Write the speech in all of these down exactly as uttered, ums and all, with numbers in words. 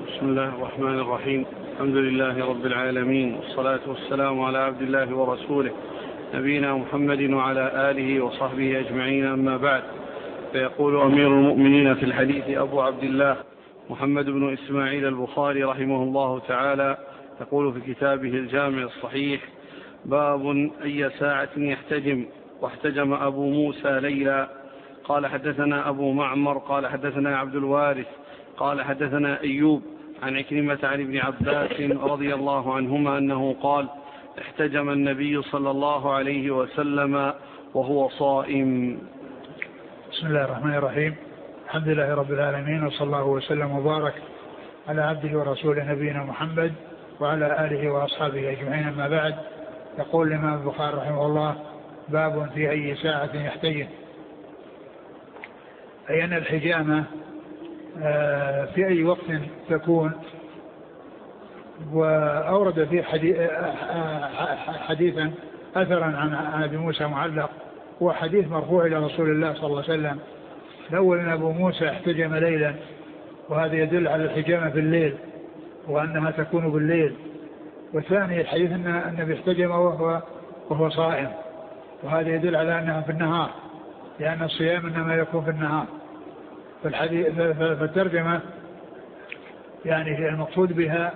بسم الله الرحمن الرحيم. الحمد لله رب العالمين، والصلاة والسلام على عبد الله ورسوله نبينا محمد وعلى آله وصحبه أجمعين، أما بعد. فيقول أمير المؤمنين في الحديث أبو عبد الله محمد بن إسماعيل البخاري رحمه الله تعالى، يقول في كتابه الجامع الصحيح: باب أي ساعة يحتجم. واحتجم أبو موسى ليلا. قال حدثنا أبو معمر قال حدثنا عبد الوارث قال حدثنا أيوب عن عكرمة عن ابن عباس رضي الله عنهما أنه قال: احتجم النبي صلى الله عليه وسلم وهو صائم. بسم الله الرحمن الرحيم. الحمد لله رب العالمين، وصلى الله وسلم وبارك على عبده ورسوله نبينا محمد وعلى آله وأصحابه أجمعين، أما بعد. يقول الإمام البخاري رحمه الله: باب في أي ساعة يحتجم، أي أن الحجامة في أي وقت تكون. وأورد فيه حديثا أثرا عن أبي موسى معلق، وحديث مرفوع إلى رسول الله صلى الله عليه وسلم. الأول أن أبو موسى احتجم ليلا، وهذا يدل على الحجامة في الليل وأنها تكون بالليل. والثاني الحديث أن النبي احتجم وهو, وهو صائم، وهذا يدل على أنها في النهار، لأن الصيام إنما يكون في النهار. فالترجمة يعني المقصود بها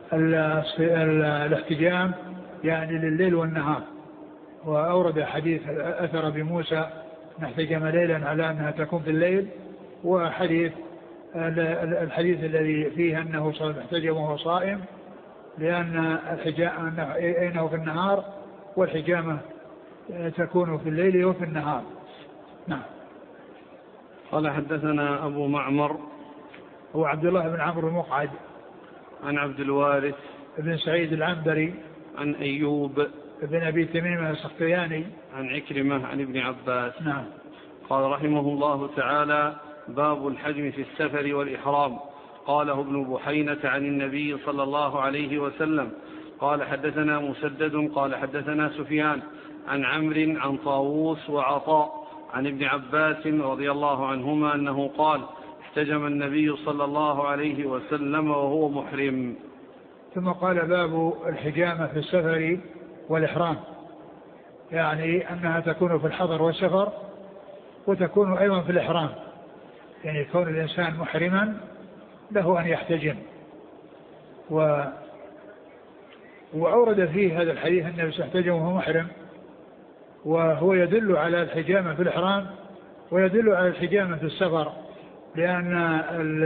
الاحتجام يعني لليل والنهار. وأورد حديث أثر بموسى نحتجم ليلا على أنها تكون في الليل، وحديث الحديث الذي فيه أنه احتجم وهو صائم، لأن الحجامة أنه في النهار، والحجامة تكون في الليل وفي النهار. نعم. قال حدثنا أبو معمر هو عبد الله بن عمرو المقعد، عن عبد الوارث بن سعيد العنبري، عن أيوب بن أبي تميم السختياني، عن عكرمة عن ابن عباس. نعم. قال رحمه الله تعالى: باب الحجم في السفر والإحرام. قاله ابن بحينة عن النبي صلى الله عليه وسلم. قال حدثنا مسدد قال حدثنا سفيان عن عمرو عن طاووس وعطاء عن ابن عباس رضي الله عنهما أنه قال: احتجم النبي صلى الله عليه وسلم وهو محرم. ثم قال: باب الحجامة في السفر والإحرام، يعني أنها تكون في الحضر والسفر، وتكون أيضا في الإحرام، يعني كون الإنسان محرما له أن يحتجم. و وأورد فيه هذا الحديث أنه سيحتجم وهو محرم، وهو يدل على الحجامة في الإحرام ويدل على الحجامة في السفر، لأن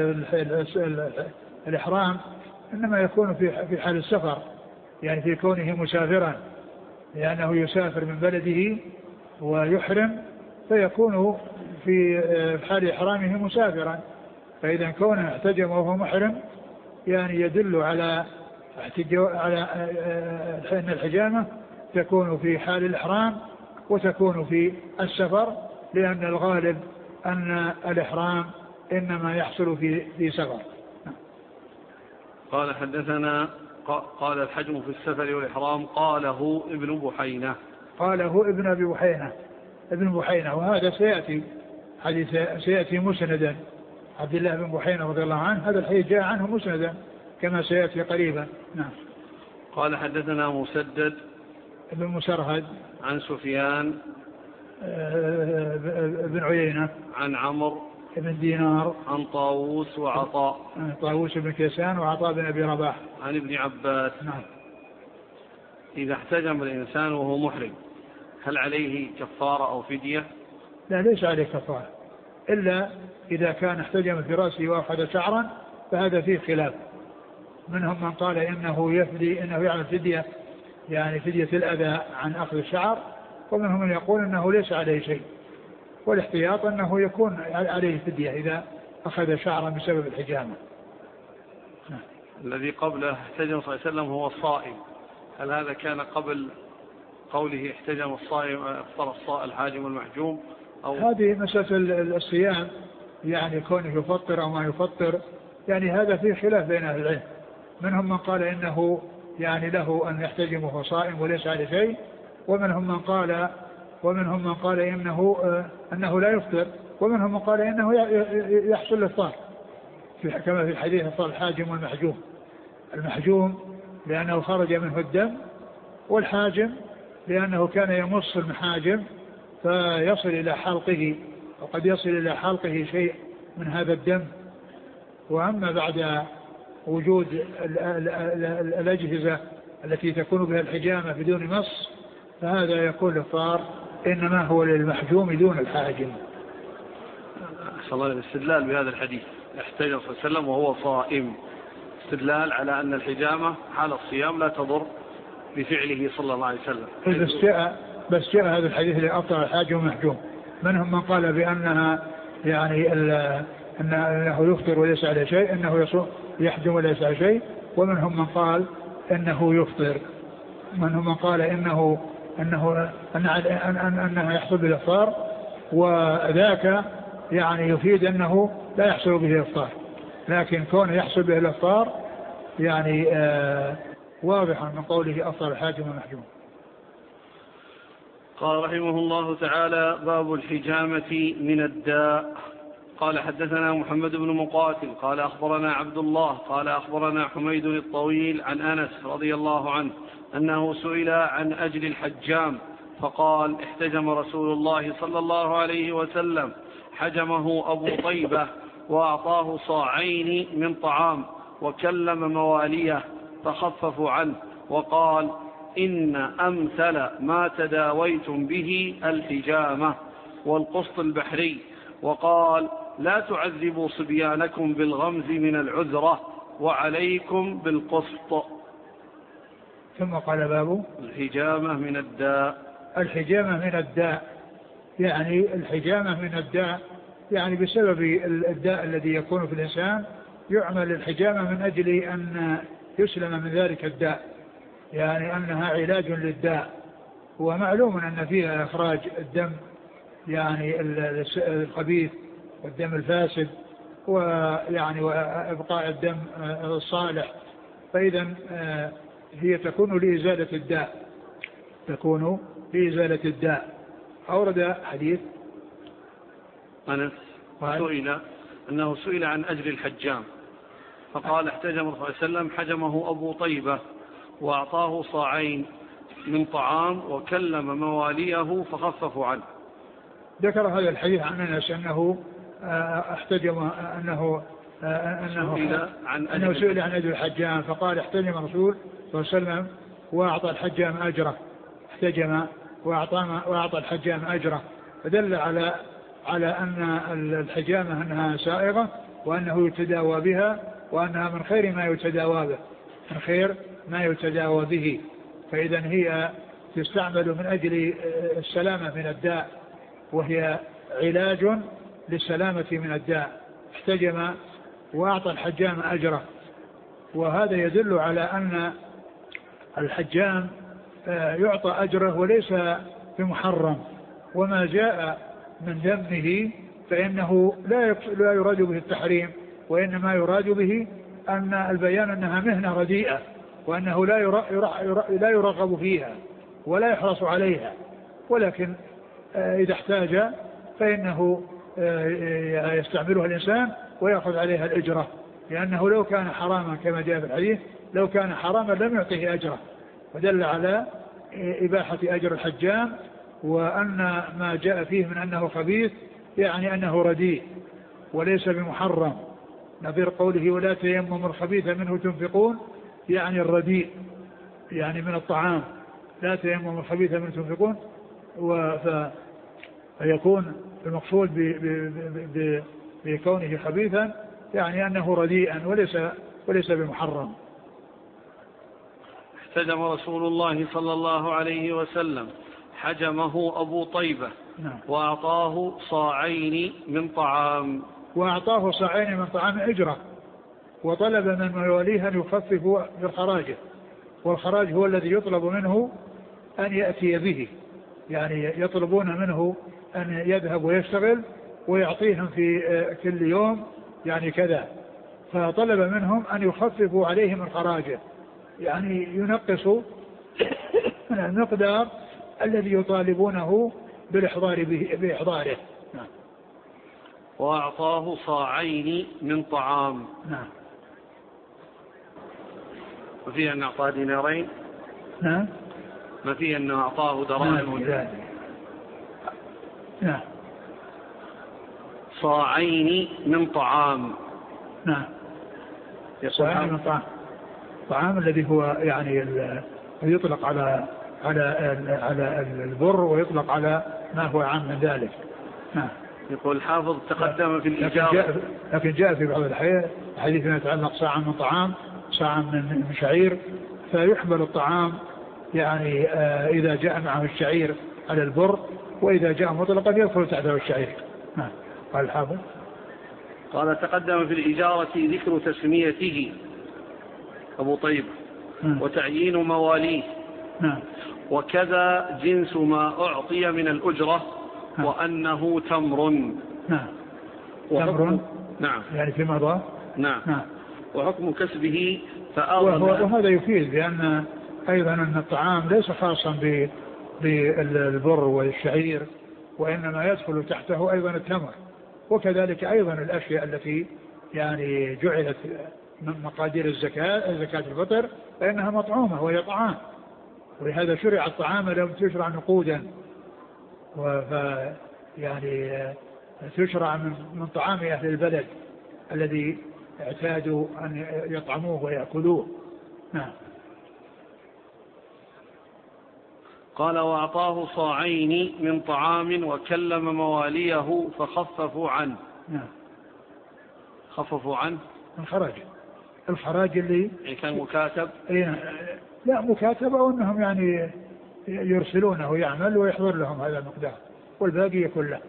الإحرام إنما يكون في حال السفر، يعني في كونه مسافرا، لأنه يسافر من بلده ويحرم، فيكون في حال إحرامه مسافرا. فإذا كونه احتجم وهو محرم يعني يدل على على أن الحجامة تكون في حال الإحرام وتكون في السفر، لأن الغالب أن الإحرام إنما يحصل في في سفر. قال حدثنا قال: الحجم في السفر والإحرام. قاله ابن بحينة قاله ابن أبي بحينة ابن بحينة وهذا سيأتي حديث سيأتي مسندا. عبد الله بن بحينة رضي الله عنه هذا الحديث جاء عنه مسندا كما سيأتي قريبا. نعم. قال حدثنا مسدد ابن مسرهد عن سفيان بن عيينة عن عمرو بن دينار عن طاووس وعطاء طاووس بن كيسان وعطاء بن أبي رباح عن ابن عباس. نعم. إذا احتجم الإنسان وهو محرم هل عليه كفارة أو فدية؟ لا، ليس عليه كفارة، إلا إذا كان احتجم في رأسه وأخذ شعرا، فهذا فيه خلاف. منهم من قال إنه يفدي إنه يعمل فدية، يعني فدية الأذى عن أخذ الشعر، ومنهم من يقول إنه ليس عليه شيء، والاحتياط أنه يكون عليه فدية إذا أخذ شعرا بسبب الحجامة. الذي قبله احتجم صلى الله عليه وسلم هو الصائم، هل هذا كان قبل قوله احتجم الصائم افطر الحاجم والمحجوم؟ أو هذه مسألة الصيام، يعني كونه يفطر أو ما يفطر، يعني هذا فيه خلاف بين أهل العلم. منهم من قال إنه يعني له أن يحتجم وهو صائم وليس عليه شيء، ومنهم من قال ومنهم من قال إنه أنه لا يفطر، ومنهم من قال إنه يحصل الإفطار. في كما في الحديث الحاجم والمحجوم. المحجوم لأنه خرج منه الدم، والحاجم لأنه كان يمص المحاجم فيصل إلى حلقه، وقد يصل إلى حلقه شيء من هذا الدم. وأما بعد وجود الأجهزة التي تكون بها الحجامة بدون مص فهذا يكون الإفطار إنما هو للمحجوم دون الحاجم. أحسن الله الاستدلال بهذا الحديث، احتجم صلى الله عليه وسلم وهو صائم، استدلال على أن الحجامة حال الصيام لا تضر بفعله صلى الله عليه وسلم. بس جاء بس جاء هذا الحديث لأفطر الحاجم والمحجوم. منهم من قال بأنها يعني أنه يفطر وليس عليه شيء، أنه يحجم وليس عليه شيء، ومنهم من قال أنه يفطر، منهم من قال إنه أنه أنه يحصل بالإفطار، وذاك يعني يفيد أنه لا يحصل به الإفطار، لكن كونه يحصل به الإفطار يعني آه واضحا من قوله أفطر الحاجم والمحجوم. قال رحمه الله تعالى: باب الحجامة من الداء. قال حدثنا محمد بن مقاتل قال أخبرنا عبد الله قال أخبرنا حميد الطويل عن أنس رضي الله عنه أنه سئل عن أجل الحجام فقال: احتجم رسول الله صلى الله عليه وسلم، حجمه أبو طيبة وأعطاه صاعين من طعام وكلم مواليه فخففوا عنه، وقال: إن أمثل ما تداويتم به الحجامة والقسط البحري، وقال: لا تعذبوا صبيانكم بالغمز من العذرة وعليكم بالقسط. ثم قال: باب الحجامة من الداء. الحجامة من الداء يعني الحجامة من الداء يعني بسبب الداء الذي يكون في الإنسان يعمل الحجامة من أجل أن يسلم من ذلك الداء، يعني أنها علاج للداء. ومعلوم أن فيها إخراج الدم يعني الخبيث والدم الفاسد، ويعني وإبقاء الدم الصالح، فإذا هي تكون لإزالة الداء، تكون لإزالة الداء. أورد حديث أنس سئل أنه سئل عن أجل الحجام فقال: احتجم صلى الله عليه وسلم، حجمه أبو طيبة وأعطاه صاعين من طعام وكلم مواليه فخففوا عنه. ذكر هذا الحديث عن أنس أنه احتجم أنه أنه سئل عن أنه سئل عن أجل الحجام فقال: احتجم الرسول صلى الله عليه وسلم وأعطى الحجام أجره، احتجم وأعطى وأعطى الحجام أجره، فدل على على أن الحجامة أنها سائغة وأنه يتداوى بها، وأنها من خير ما يتداوى به، من خير ما يتداوى به. فإذا هي تستعمل من أجل السلامة من الداء، وهي علاج للسلامة من الداء. احتجم وأعطى الحجام أجره، وهذا يدل على أن الحجام يعطى أجره وليس بمحرم، وما جاء من دمه فإنه لا يراد به التحريم، وإنما يراد به أن البيان أنها مهنة رديئة، وأنه لا لا يرغب فيها ولا يحرص عليها، ولكن إذا احتاج فإنه يستعملها الإنسان ويأخذ عليها الأجرة، لأنه لو كان حراما كما جاء في الحديث، لو كان حراما لم يعطيه أجره، ودل على إباحة أجر الحجام، وأن ما جاء فيه من أنه خبيث يعني أنه رديء وليس بمحرم، نظير قوله: ولا تيمموا الخبيث منه تنفقون، يعني الرديء يعني من الطعام، لا تيمموا الخبيث منه تنفقون، فيكون المقصود بكونه خبيثا يعني أنه رديئا وليس وليس بمحرم. احتجم رسول الله صلى الله عليه وسلم، حجمه أبو طيبة نعم. وأعطاه صاعين من طعام وأعطاه صاعين من طعام أجرة، وطلب من مواليه أن يخففوا بالخراج، والخراج هو الذي يطلب منه أن يأتي به، يعني يطلبون منه أن يذهب ويشتغل ويعطيهم في كل يوم يعني كذا، فطلب منهم أن يخففوا عليهم الخراج، يعني ينقصوا من المقدار الذي يطالبونه بالإحضار به بإحضاره. وأعطاه صاعين من طعام. نعم. ما فيه أن أعطاه دينارين؟ نعم. ما فيه أنه أعطاه دراهم؟ نعم. نعم. صاعين من طعام. نعم. صاعين من طعام. الطعام الذي هو يعني يطلق على على على البر ويطلق على ما هو عام من ذلك. نعم. يقول الحافظ تقدم في الإجابة. لكن جاء, لكن جاء في بعض الحديث يتعلق صاعا من طعام صاعا من شعير، فيحمل الطعام يعني آه إذا جاء معه الشعير على البر، وإذا جاء مطلقا يدخل تحته الشعير. نعم. قال الحافظ قال تقدم في الإجارة ذكر تسميته أبو طيب نعم. وتعيين مواليه. نعم. وكذا جنس ما أعطي من الأجرة. نعم. وأنه تمر. نعم. تمر. نعم. يعني في مضى. نعم. نعم. وحكم كسبه فأغنى. وهذا يفيد بأن أيضا أن الطعام ليس خاصا بالبر والشعير، وإنما يدخل تحته أيضا التمر، وكذلك أيضا الأشياء التي يعني جعلت من مقادير الزكاة زكاة الفطر فإنها مطعومة وهي طعام، ولهذا شرع الطعام لم تشرع نقودا، وف يعني تشرع من, من طعام أهل البلد الذي اعتادوا أن يطعموه ويأكلوه. نعم. قال وأعطاه صاعين من طعام وكلم مواليه فخففوا عنه. نعم. خففوا عنه الخراج الخراج اللي يعني كان مكاتب. لا مكاتب، أو أنهم يعني يرسلونه يعمل ويحضر لهم هذا المقدار والباقي يكون له.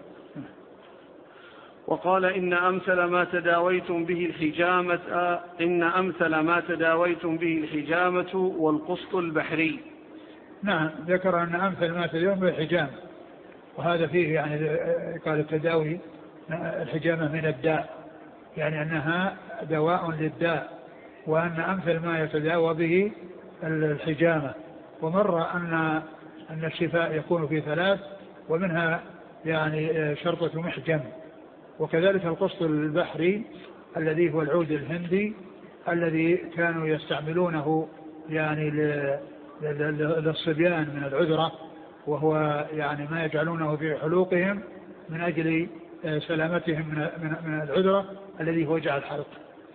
وقال إن أمثل ما تداويتم به الحجامة إن أمثل ما تداويتم به الحجامة والقسط البحري. نعم. ذكر أن أمثل ما تداويتم به الحجامة، وهذا فيه يعني قال التداوي الحجامة من الداء، يعني أنها دواء للداء، وأن أمثل ما يتداوى به الحجامة. ومر أن أن الشفاء يكون في ثلاث، ومنها يعني شرطة محجم. وكذلك القسط البحري الذي هو العود الهندي الذي كانوا يستعملونه يعني للصبيان من العذرة، وهو يعني ما يجعلونه في حلوقهم من أجل سلامتهم من من العذرة الذي هو وجع الحلق.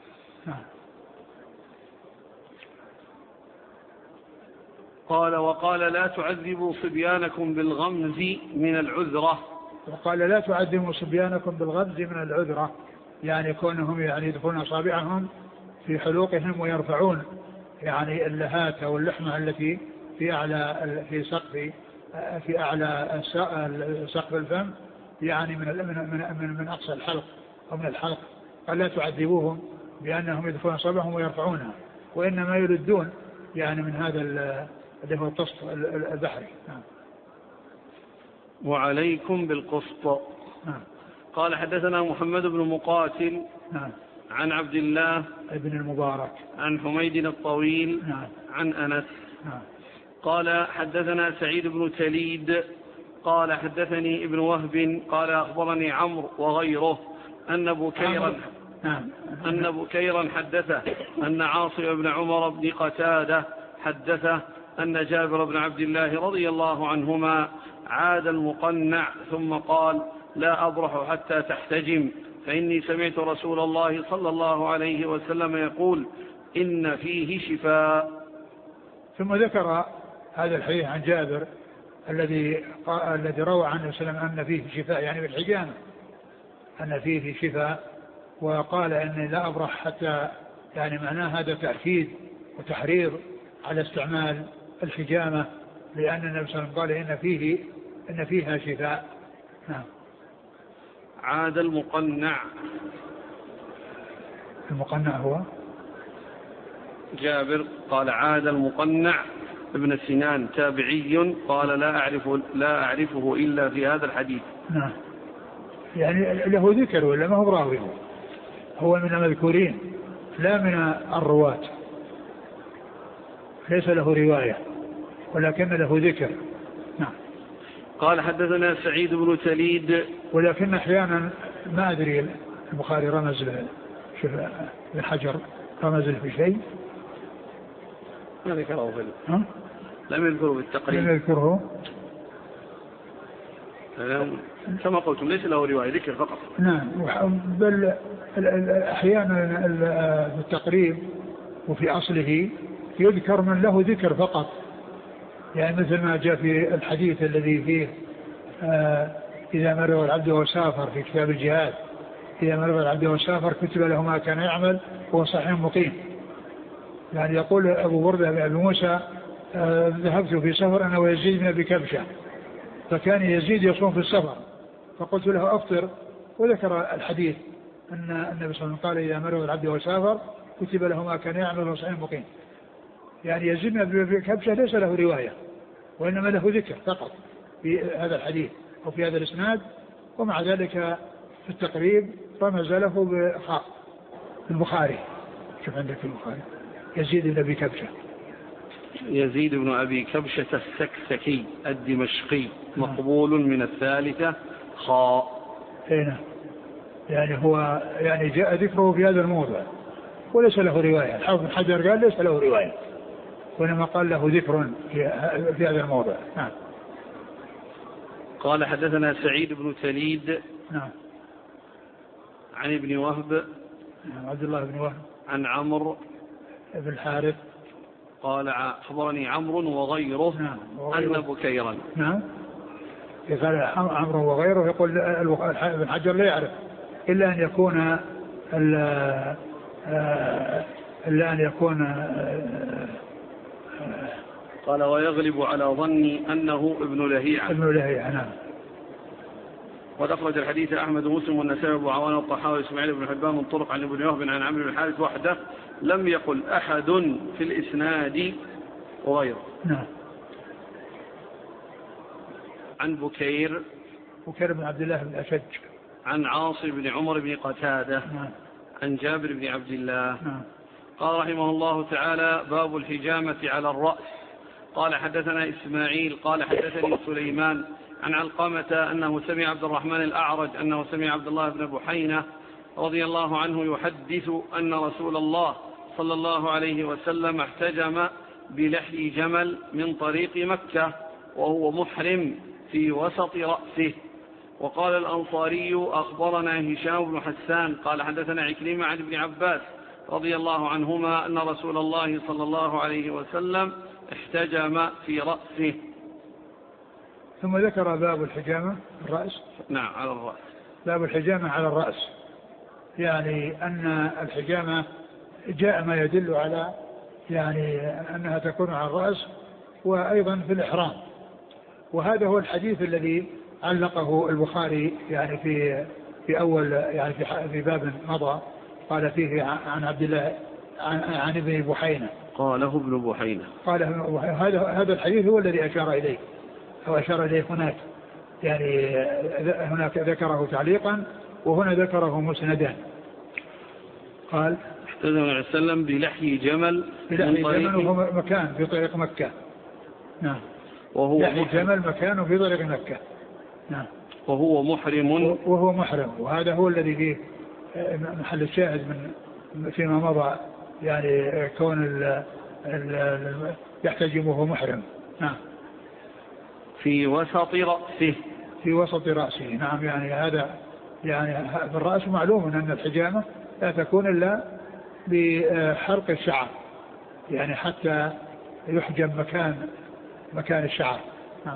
قال وقال لا تعذبوا صبيانكم بالغمز من العذرة. وقال لا تعذبوا صبيانكم بالغمز من العذرة، يعني كونهم يعني يدخلون أصابعهم في حلوقهم ويرفعون يعني اللهات أو اللحمة التي في أعلى في سقف في أعلى سقف الفم، يعني من من من, من أقصى الحلق أو من الحلق. قال لا تعذبوهم بأنهم يدخلون أصابعهم ويرفعونها، وإنما يردون يعني من هذا اللي هو القسط البحري. نعم. وعليكم بالقسط. نعم. قال حدثنا محمد بن مقاتل. نعم. عن عبد الله ابن المبارك عن حميد الطويل. نعم. عن أنس. نعم. قال حدثنا سعيد بن تليد قال حدثني ابن وهب قال أخبرني عمرو وغيره أن بكيرا نعم. أن بكيرا حدثه أن عاصم بن عمر بن قتادة حدثه أن جابر بن عبد الله رضي الله عنهما عاد المقنع ثم قال لا أبرح حتى تحتجم، فإني سمعت رسول الله صلى الله عليه وسلم يقول إن فيه شفاء. ثم ذكر هذا الحديث عن جابر الذي الذي روى عنه وسلم أن فيه شفاء، يعني بالحجامة أن فيه شفاء، وقال أن لا أبرح حتى، يعني معناه هذا تأكيد وتحريض على استعمال الحجامة، لأن النبي صلى الله عليه وسلم قال إن فيه إن فيها شفاء. نعم. عاد المقنع. المقنع هو جابر قال عاد المقنع ابن سنان تابعي قال لا أعرف لا أعرفه إلا في هذا الحديث. نعم. يعني له ذكر ولا ما هو راوي، هو من المذكورين لا من الرواة، ليس له رواية ولكن له ذكر. نعم. قال حدثنا سعيد بن تليد. ولكن أحيانا ما أدري البخاري رمز له شوف ابن حجر رمز له في شيء ما ذكره في ها؟ لم يذكره بالتقريب لم يذكره كما قلتم ليس له رواية ذكر فقط. نعم بل أحيانا في التقريب وفي أصله يذكر من له ذكر فقط يعني مثل ما جاء في الحديث الذي فيه آه إذا مرض العبد وسافر في كتاب الجهاد إذا مرض العبد وسافر كتب له ما كان يعمل وهو صحيح مقيم. يعني يقول أبو بردة بن أبي موسى آه ذهبت في سفر أنا ويزيد بن أبي كبشة فكان يزيد يصوم في السفر فقلت له أفطر وذكر الحديث أن النبي صلى الله عليه وسلم قال إذا مرض العبد وسافر كتب له ما كان يعمل وهو صحيح مقيم. يعني يزيد بن أبي كبشة ليس له رواية وإنما له ذكر فقط في هذا الحديث أو في هذا الإسناد ومع ذلك في التقريب رمز له بخاء البخاري. شوف عندك في البخاري يزيد بن أبي كبشة يزيد بن أبي كبشة السكسكي الدمشقي مقبول من الثالثة خاء. هنا يعني هو يعني جاء ذكره في هذا الموضع وليس له رواية. الحافظ بن حجر قال ليس له رواية وإنما قال له ذكر في هذا الموضع. نعم. قال حدثنا سعيد بن تليد نعم عن ابن وهب نعم عبد الله بن وهب عن عمرو بن الحارث قال أخبرني عمرو وغيره نعم أن بكيرا. نعم قال عمرو وغيره يقول ابن حجر لا يعرف إلا أن يكون إلا أن يكون قال ويغلب على ظني أنه ابن لهيعة. ابن لهيعة نعم. وقد أخرج الحديث أحمد ومسلم والنسائي وأبو عوانة والطحاوي وإسماعيل بن حبان من طرق عن ابن وهب عن عمرو بن الحارث وحده لم يقل أحد في الإسناد وغيره. نعم. عن بكير بكير بن عبد الله بن أشج عن عاصم بن عمر بن قتادة نعم. عن جابر بن عبد الله نعم. قال رحمه الله تعالى باب الحجامة على الرأس. قال حدثنا إسماعيل قال حدثني سليمان عن علقمة أنه سمع عبد الرحمن الأعرج أنه سمع عبد الله بن بحينة رضي الله عنه يحدث أن رسول الله صلى الله عليه وسلم احتجم بلحي جمل من طريق مكة وهو محرم في وسط رأسه. وقال الأنصاري أخبرنا هشام بن حسان قال حدثنا عكرمة عن ابن عباس رضي الله عنهما أن رسول الله صلى الله عليه وسلم احتجم في رأسه. ثم ذكر باب الحجامة الرأس. نعم على الرأس. باب الحجامة على الرأس يعني أن الحجامة جاء ما يدل على يعني أنها تكون على الرأس وأيضا في الإحرام. وهذا هو الحديث الذي علقه البخاري يعني في في أول يعني في في باب مضى قال فيه عن عبد الله عن, عن ابن بحينة قاله ابن بحينة قال هذا هذا الحديث هو الذي أشار إليه أو أشار إليه هناك يعني هناك ذكره تعليقا وهنا ذكره مسندا. قال احتجم النبي صلى الله عليه وسلم بلحي جمل بلحي جمل وهو مكان في طريق مكة. نعم. وهو لحي جمل مكان في طريق مكة. نعم. وهو محرم وهو محرم وهذا هو الذي فيه محل الشاهد من فيما مضى يعني كون ال ال يحتجم وهو محرم. نعم. في وسط رأسه في وسط رأسه. نعم يعني هذا يعني في الرأس معلوم أن الحجامة لا تكون إلا بحرق الشعر يعني حتى يحجم مكان مكان الشعر. نعم.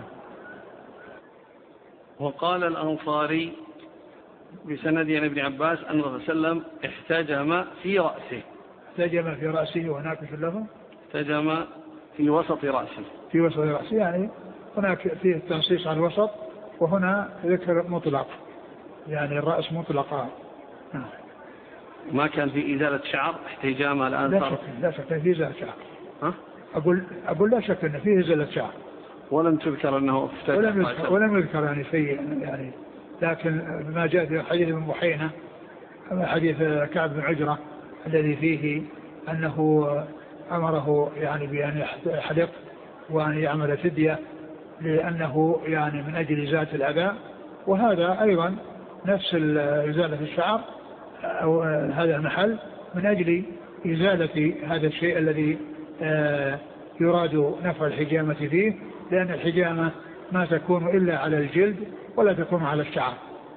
وقال الأنصاري بسند عن ابن عباس أن الرسول صلى الله عليه وسلم احتجم في رأسه. احتجم في رأسه وهناك في اللفظ احتجم في وسط رأسه. في وسط رأسه يعني هناك فيه تنصيص على الوسط وهنا ذكر مطلق يعني الرأس مطلقا. نعم. ما كان في إزالة شعر احتجام الآن لا صار شك لا شك في إزالة شعر. ها؟ أقول أقول لا شك أن فيه إزالة شعر. ولم تذكر أنه افتتح ولم يذكر ولم يذكر يعني شيء يعني لكن ما جاء في حديث ابن بحينة حديث كعب بن عجرة الذي فيه أنه أمره يعني بأن يحلق وأن يعمل فدية لأنه يعني من أجل إزالة الأذى. وهذا أيضا نفس إزالة الشعر أو هذا المحل من أجل إزالة هذا الشيء الذي يراد نفع الحجامة فيه، لأن الحجامة ما تكون إلا على الجلد ولا تكون على الشعر.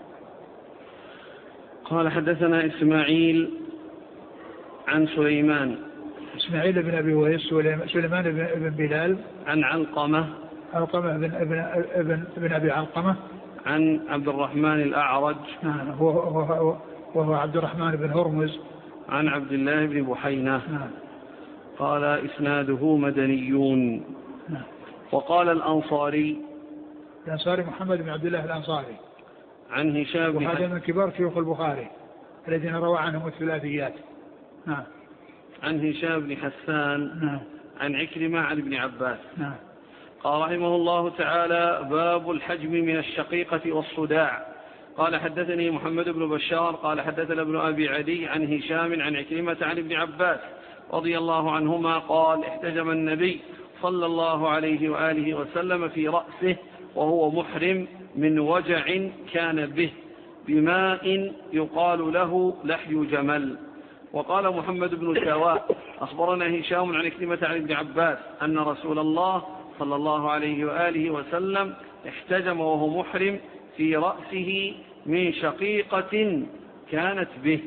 قال حدثنا إسماعيل عن سليمان إسماعيل بن أبي ويس سليمان بن بلال عن علقمة علقمة بن, ابن, ابن, ابن أبي علقمة عن عبد الرحمن الأعرج وهو, وهو عبد الرحمن بن هرمز عن عبد الله بن بحينة. قال إسناده مدنيون. وقال الأنصاري الأنصاري محمد بن عبد الله الأنصاري عن هشام بن وهذا من كبار شيوخ البخاري الذين روى عنهم الثلاثيات. نعم. عن هشام بن حسان نعم. عن عكرمة عن ابن عباس. نعم. قال رحمه الله تعالى: باب الحجم من الشقيقة والصداع. قال حدثني محمد بن بشار قال حدثنا ابن أبي عدي عن هشام عن عكرمة عن ابن عباس رضي الله عنهما قال: احتجم النبي صلى الله عليه وآله وسلم في رأسه وهو محرم من وجع كان به بماء يقال له لحي جمل. وقال محمد بن سواء أخبرنا هشام عن عكرمة عن ابن عباس أن رسول الله صلى الله عليه وآله وسلم احتجم وهو محرم في رأسه من شقيقة كانت به.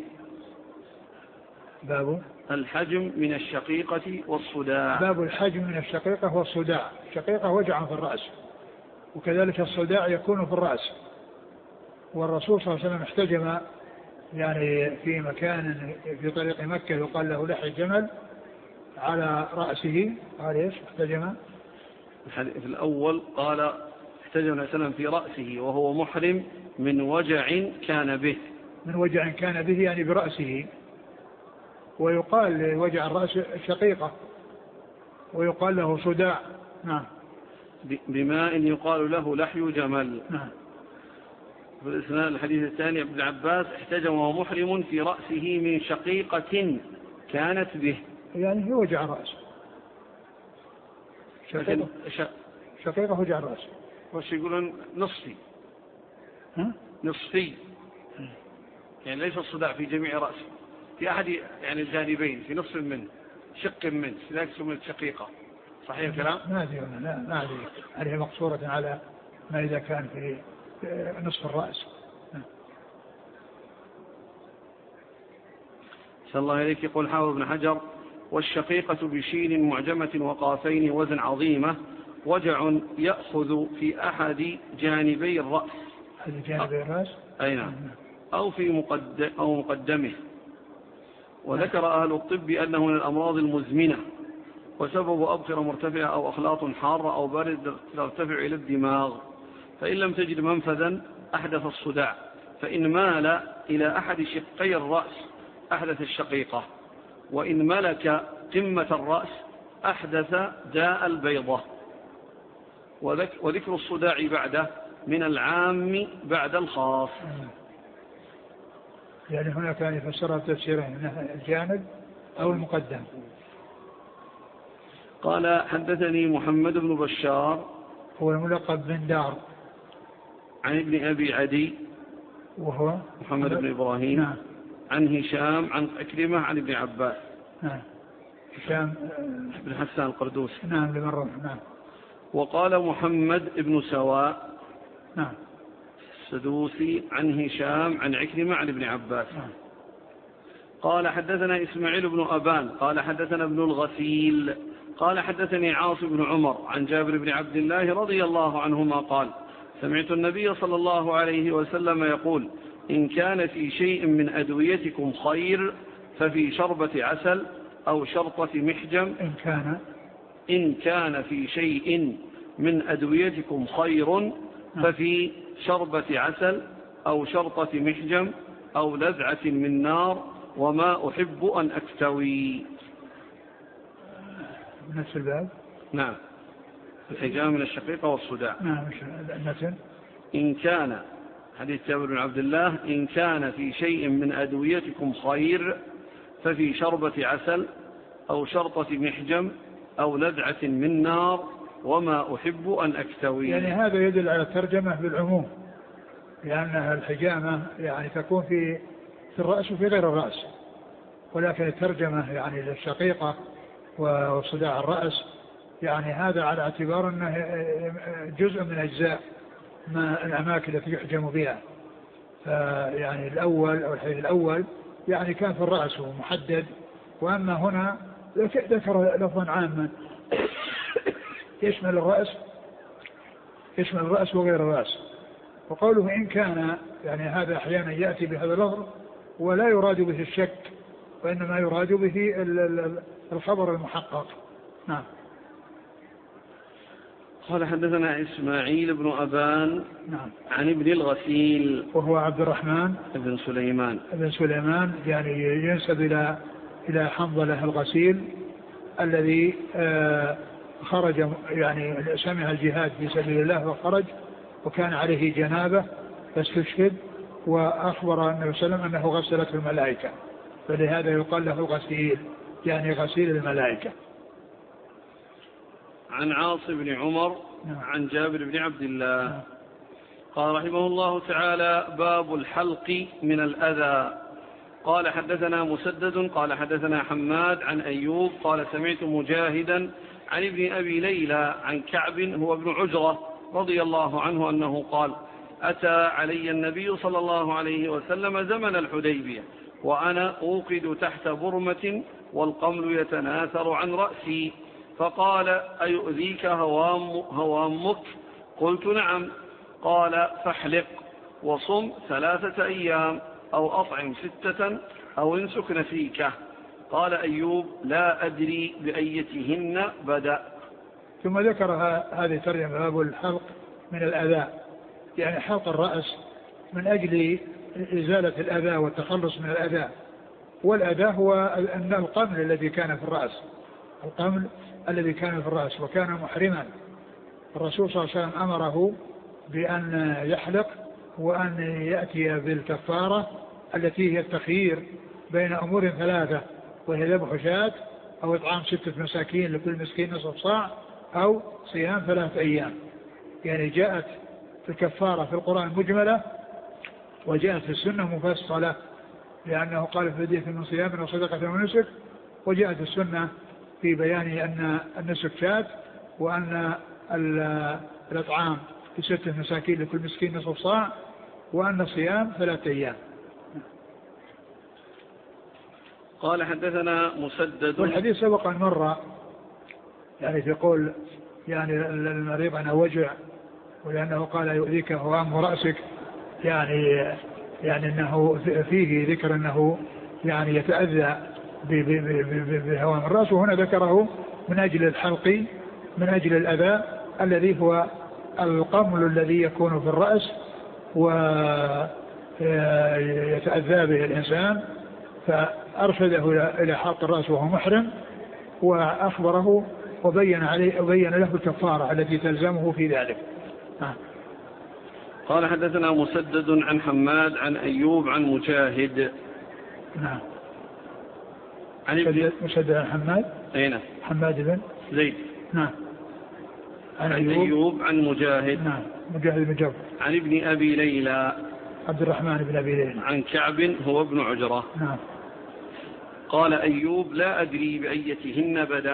باب الحجم من الشقيقة والصداع. باب الحجم من الشقيقة والصداع. الشقيقة وجع في الرأس، وكذلك الصداع يكون في الرأس. والرسول صلى الله عليه وسلم احتجم يعني في مكان في طريق مكة يقال له لحي الجمل على رأسه. قال ايش احتجم؟ في الأول قال احتجم النبي صلى الله عليه وسلم في رأسه وهو محرم من وجع كان به. من وجع كان به يعني برأسه. ويقال وجع الرأس شقيقة ويقال له صداع. نعم. بماء يقال له لحي جمل. نعم. في الإسناد الحديث الثاني ابن عباس احتجم وهو محرم في رأسه من شقيقة كانت به، يعني هي وجع الرأس. شقيقة, شقيقة وجع الرأس. وش يقولون نصفي؟ ها؟ نصفي يعني ليس الصداع في جميع رأسه، في أحد يعني الجانبين، في نصف منه، شق منه، لذلك سميت شقيقة. صحيح الكلام؟ ما أدري لا ما أدري هل هي مقصورة على ما إذا كان في نصف الرأس. صلى الله عليك. يقول حافظ بن حجر: والشقيقة بشين معجمة وقافين وزن عظيمة وجع يأخذ في أحد جانبي الرأس. هذه جانبي الرأس؟ أي نعم. أو في مقدم أو مقدمه. وذكر أهل الطب أنه من الأمراض المزمنة، وسبب أبخرة مرتفعة أو أخلاط حارة أو بارد ترتفع إلى الدماغ، فإن لم تجد منفذا أحدث الصداع، فإن مال إلى أحد شقي الرأس أحدث الشقيقة، وإن ملك قمة الرأس أحدث داء البيضة. وذكر الصداع بعده من العام بعد الخاص. يعني هنا كان يفسرها تفسيرين: الجانب أو المقدم. قال حدثني محمد بن بشار هو الملقب بن دار عن ابن أبي عدي وهو محمد بن إبراهيم. نعم. عن هشام عن عكرمة عن ابن عباس. نعم. هشام بن حسان القردوسي. نعم لمن نعم. وقال محمد بن سواء نعم السدوسي عن هشام عن عكرمة عن ابن عباس. نعم. قال حدثنا إسماعيل بن أبان قال حدثنا ابن الغسيل قال حدثني عاصم بن عمر عن جابر بن عبد الله رضي الله عنهما قال: سمعت النبي صلى الله عليه وسلم يقول: إن كان في شيء من أدويتكم خير ففي شربة عسل أو شرطة محجم. إن كان إن كان في شيء من أدويتكم خير ففي شربة عسل أو شرطة محجم أو لذعة من نار وما أحب أن أكتوي. نفس الباب. نعم. الحجام من الشقيقة والصداع. نعم. مثل إن كان حديث جابر بن عبد الله: إن كان في شيء من أدويتكم خير ففي شربة عسل أو شرطة محجم أو لذعة من نار وما أحب أن أكتوي. يعني هذا يدل على الترجمة بالعموم، لأنها الحجامة يعني تكون في في الرأس وفي غير الرأس، ولكن الترجمة يعني للشقيقة وصداع الرأس يعني هذا على اعتبار أنه جزء من أجزاء ما الأماكن التي يحجم بها. فيعني الأول أو الحديث الأول يعني كان في الرأس ومحدد، وأما هنا ذكر لفظا عاما يشمل الرأس يشمل الرأس وغير الرأس. وقوله إن كان يعني هذا أحيانا يأتي بهذا اللفظ ولا يراد به الشك، وإنما يراد به الخبر المحقق. نعم. قال حدثنا إسماعيل بن أبان نعم. عن ابن الغسيل وهو عبد الرحمن بن سليمان بن سليمان يعني ينسب إلى إلى حنظلة الغسيل الذي خرج يعني سمع الجهاد في سبيل الله وخرج وكان عليه جنابة فاستشهد، وأخبر النبي صلى الله عليه وسلم أنه غسلته الملائكة، فلهذا يقال له غسيل يعني غسيل الملائكة. عن عاصم بن عمر عن جابر بن عبد الله قال رحمه الله تعالى: باب الحلق من الأذى. قال حدثنا مسدد قال حدثنا حماد عن أيوب قال سمعت مجاهدا عن ابن أبي ليلى عن كعب هو ابن عجرة رضي الله عنه أنه قال: أتى علي النبي صلى الله عليه وسلم زمن الحديبية وأنا أوقد تحت برمة والقمل يتناثر عن رأسي، فقال: أيؤذيك هوام هوامك؟ قلت: نعم. قال: فاحلق وصم ثلاثة أيام أو أطعم ستة أو انسك نسيكه. قال أيوب: لا أدري بأيتهن بدأ. ثم ذكر هذه الترجمة باب الحلق من الأذى، يعني حلق الرأس من أجل إزالة الأذى والتخلص من الأذى. والأذى هو أن القمل الذي كان في الرأس القمل الذي كان في الرأس وكان محرما. الرسول صلى الله عليه وسلم أمره بأن يحلق وأن يأتي بالكفارة التي هي التخيير بين أمور ثلاثة، وهي ذبح شاة أو إطعام ستة مساكين لكل مسكين نصف صاع أو صيام ثلاثة أيام. يعني جاءت الكفارة في القرآن مجملة وجاءت في السنة مفصلة، لأنه قال في فدية من صيام وصدقة ونسك، وجاءت السنة في بيان أن النسك شاة وأن الإطعام في ستة مساكين لكل مسكين نصف صاع وأن الصيام ثلاثة أيام. قال حدثنا مسدد. والحديث سبق أن مر يعني في قول يعني المريض أنا وجع، ولأنه قال يؤذيك هوام رأسك، يعني يعني أنه فيه ذكر أنه يعني يتأذى بهوام الرأس، وهنا ذكره من أجل الحلق من أجل الأذى الذي هو القمل الذي يكون في الرأس ويتأذى به الإنسان، فأرشده إلى حلق الرأس وهو محرم، وأخبره وبين عليه وبين له الكفارة التي تلزمه في ذلك. آه. قال حدثنا مسدد عن حماد عن أيوب عن مجاهد. نعم. عن مسدد, مسدد عن حماد. أين؟ حماد بن زيد. نعم. عن, عن أيوب. أيوب عن مجاهد. نعم. مجاهد بن جبر. عن ابن أبي ليلى عبد الرحمن بن أبي ليلى. عن كعب هو ابن عجرة. نعم. قال أيوب: لا أدري بأيتهن بدأ.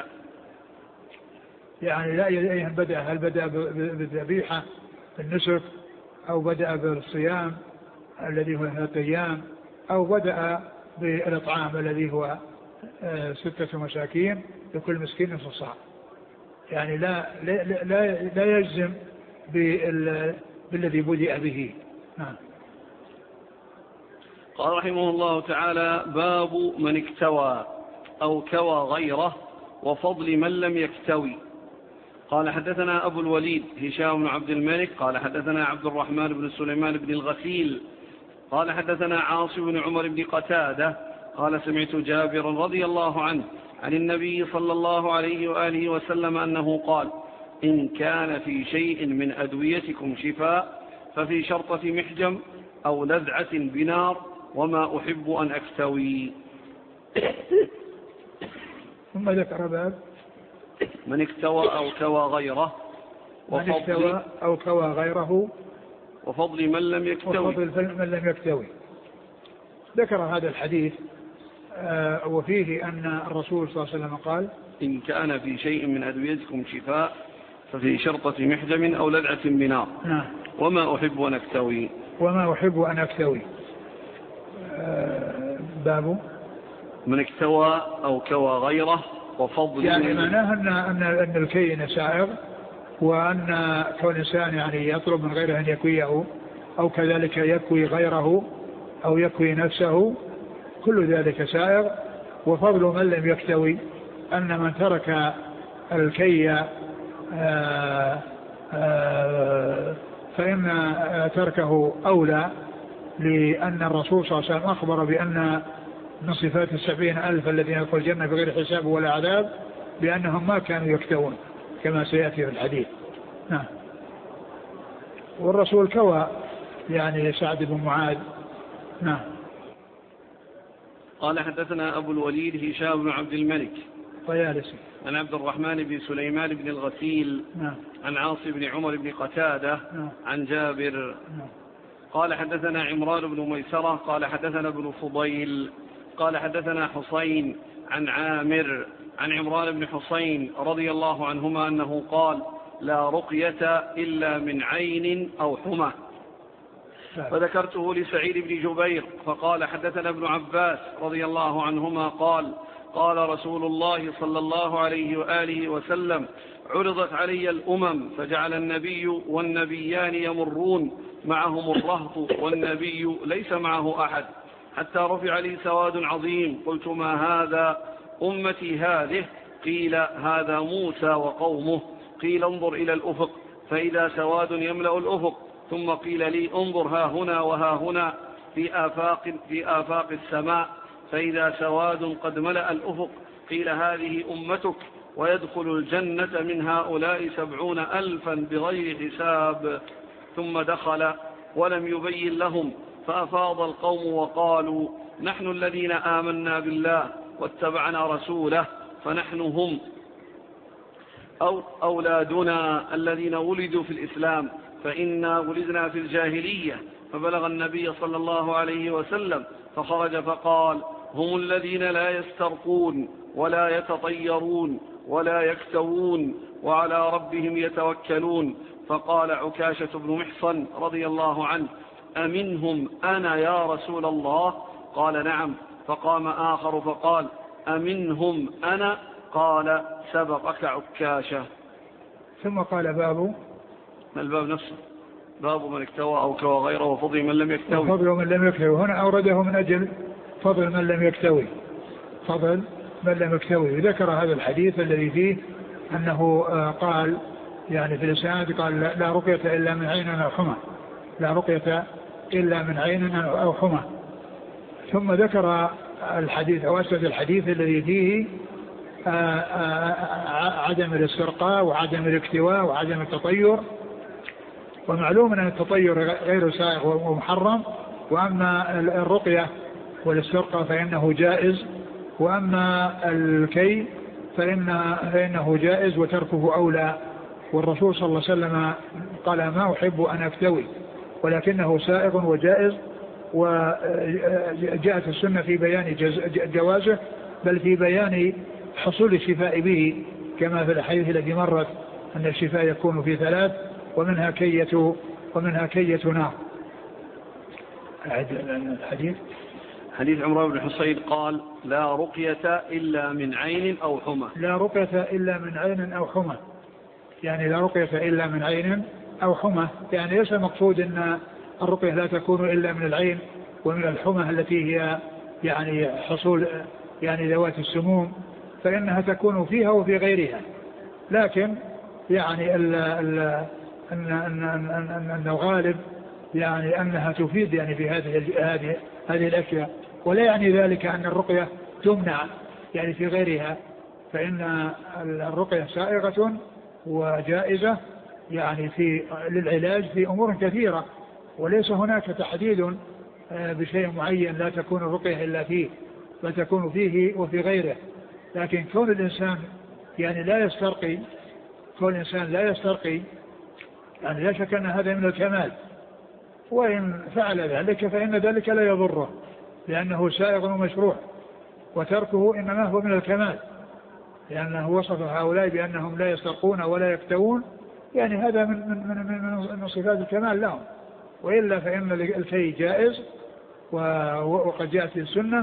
يعني لا أدري أيهن بدأ، هل بدأ بالذبيحة بالنسك، أو بدأ بالصيام الذي هو ثلاثة أيام، أو بدأ بالإطعام الذي هو ستة مساكين لكل مسكين نصف صاع. يعني لا لا لا, لا يجزم بالذي بدأ به. نعم. قال رحمه الله تعالى: باب من اكتوى أو كوى غيره وفضل من لم يكتوي. قال حدثنا أبو الوليد هشام بن عبد الملك قال حدثنا عبد الرحمن بن سليمان بن الغسيل قال حدثنا عاصم بن عمر بن قتادة قال سمعت جابرا رضي الله عنه عن النبي صلى الله عليه وآله وسلم أنه قال: إن كان في شيء من أدويتكم شفاء ففي شرطة محجم أو لذعة بنار، وما أحب أن أكتوي. ثم ذكر باب من اكتوى أو كوى غيره من اكتوى أو كوى غيره وفضل من لم يكتوي وفضل من لم يكتوي. ذكر هذا الحديث آه وفيه أن الرسول صلى الله عليه وسلم قال: إن كان في شيء من أدويتكم شفاء ففي شرطة محجم أو لدعة بنار. نعم. وما أحب أن أكتوي وما أحب أن أكتوي. آه باب من اكتوى أو كوى غيره وفضل. يعني معناه أن, أن, أن الكي سائغ، وأن كون الإنسان يعني يطلب من غيره أن يكويه، أو كذلك يكوي غيره أو يكوي نفسه، كل ذلك سائغ. وفضل من لم يكتوي أن من ترك الكي آآ آآ فإن تركه أولى، لأن الرسول صلى الله عليه وسلم أخبر بأن من صفات السبعين ألف الذين يدخلون الجنة بغير حساب ولا عذاب بأنهم ما كانوا يكتوون كما سيأتي في الحديث. نعم. والرسول كوى يعني سعد بن معاذ. نعم. قال: حدثنا أبو الوليد هشام بن عبد الملك طيالسي عن عبد الرحمن بن سليمان بن الغسيل. نعم. عن عاصم بن عمر بن قتادة. نعم. عن جابر. نعم. قال: حدثنا عمران بن ميسرة قال حدثنا ابن فضيل قال حدثنا حسين عن عامر عن عمران بن حسين رضي الله عنهما أنه قال: لا رقية إلا من عين أو حمى. فذكرته لسعيد بن جبير فقال: حدثنا ابن عباس رضي الله عنهما قال: قال رسول الله صلى الله عليه وآله وسلم: عرضت علي الأمم فجعل النبي والنبيان يمرون معهم الرهط والنبي ليس معه أحد، حتى رفع لي سواد عظيم. قلت: ما هذا؟ أمتي هذه. قيل: هذا موسى وقومه. قيل: انظر إلى الأفق فإذا سواد يملأ الأفق. ثم قيل لي: انظر ها هنا وها هنا في آفاق, في آفاق السماء فإذا سواد قد ملأ الأفق. قيل: هذه أمتك ويدخل الجنة من هؤلاء سبعون ألفا بغير حساب. ثم دخل ولم يبين لهم، فأفاض القوم وقالوا: نحن الذين آمنا بالله واتبعنا رسوله، فنحن هم أو أولادنا الذين ولدوا في الإسلام، فإنا ولدنا في الجاهلية. فبلغ النبي صلى الله عليه وسلم فخرج فقال: هم الذين لا يسترقون ولا يتطيرون ولا يكتوون وعلى ربهم يتوكلون. فقال عكاشة بن محصن رضي الله عنه: أمنهم أنا يا رسول الله؟ قال: نعم. فقام آخر فقال: أمنهم أنا؟ قال: سبقك عكاشة. ثم قال: باب الباب نفسه باب من اكتوى أو كوى غيره وفضل من لم يكتوي. فضل من لم يكتوي هنا أورده من أجل فضل من لم يكتوي، فضل من لم يكتوي. ذكر هذا الحديث الذي فيه أنه قال يعني في الإسناد قال: لا رقية إلا من عين أو حمى، لا رقية إلا من عين أو حمى. ثم ذكر الحديث أو أسد الحديث الذي فيه آآ آآ عدم الاسترقاء وعدم الاكتواء وعدم التطير. ومعلوم أن التطير غير سائغ ومحرم، وأما الرقية والاسترقاء فإنه جائز، وأما الكي فإن فإنه جائز وتركه أولى. والرسول صلى الله عليه وسلم قال: ما أحب أن أكتوي، ولكنه سائغ وجائز، وجاءت السنة في بيان جوازه، بل في بيان حصول الشفاء به، كما في الحديث الذي مرت أن الشفاء يكون في ثلاث ومنها كية ومنها كية نار. الحديث حديث عمران بن حسين قال: لا رقية إلا من عين أو حمى. لا رقية إلا من عين أو حمى، يعني لا رقية إلا من عين أو حمى، يعني ليس المقصود أن الرقية لا تكون إلا من العين ومن الحمى التي هي يعني حصول يعني ذوات السموم، فإنها تكون فيها وفي غيرها. لكن يعني ال ال أن أن أن أن الغالب يعني أنها تفيد يعني في هذه هذه هذه الأشياء، ولا يعني ذلك أن الرقية تمنع يعني في غيرها، فإن الرقية سائغة وجائزة يعني في للعلاج في أمور كثيرة، وليس هناك تحديد بشيء معين لا تكون الرقية إلا فيه، بل تكون فيه وفي غيره. لكن كون الإنسان يعني لا يسترقي كون الإنسان لا يسترقي يعني لا شك أن هذا من الكمال، وإن فعل ذلك فإن ذلك لا يضره لأنه سائغ ومشروع، وتركه إنما هو من الكمال، لأنه وصف هؤلاء بأنهم لا يسترقون ولا يكتوون، يعني هذا من, من, من, من صفات الكمال لهم. وإلا فإن الكي جائز وقد جاءت في السنة،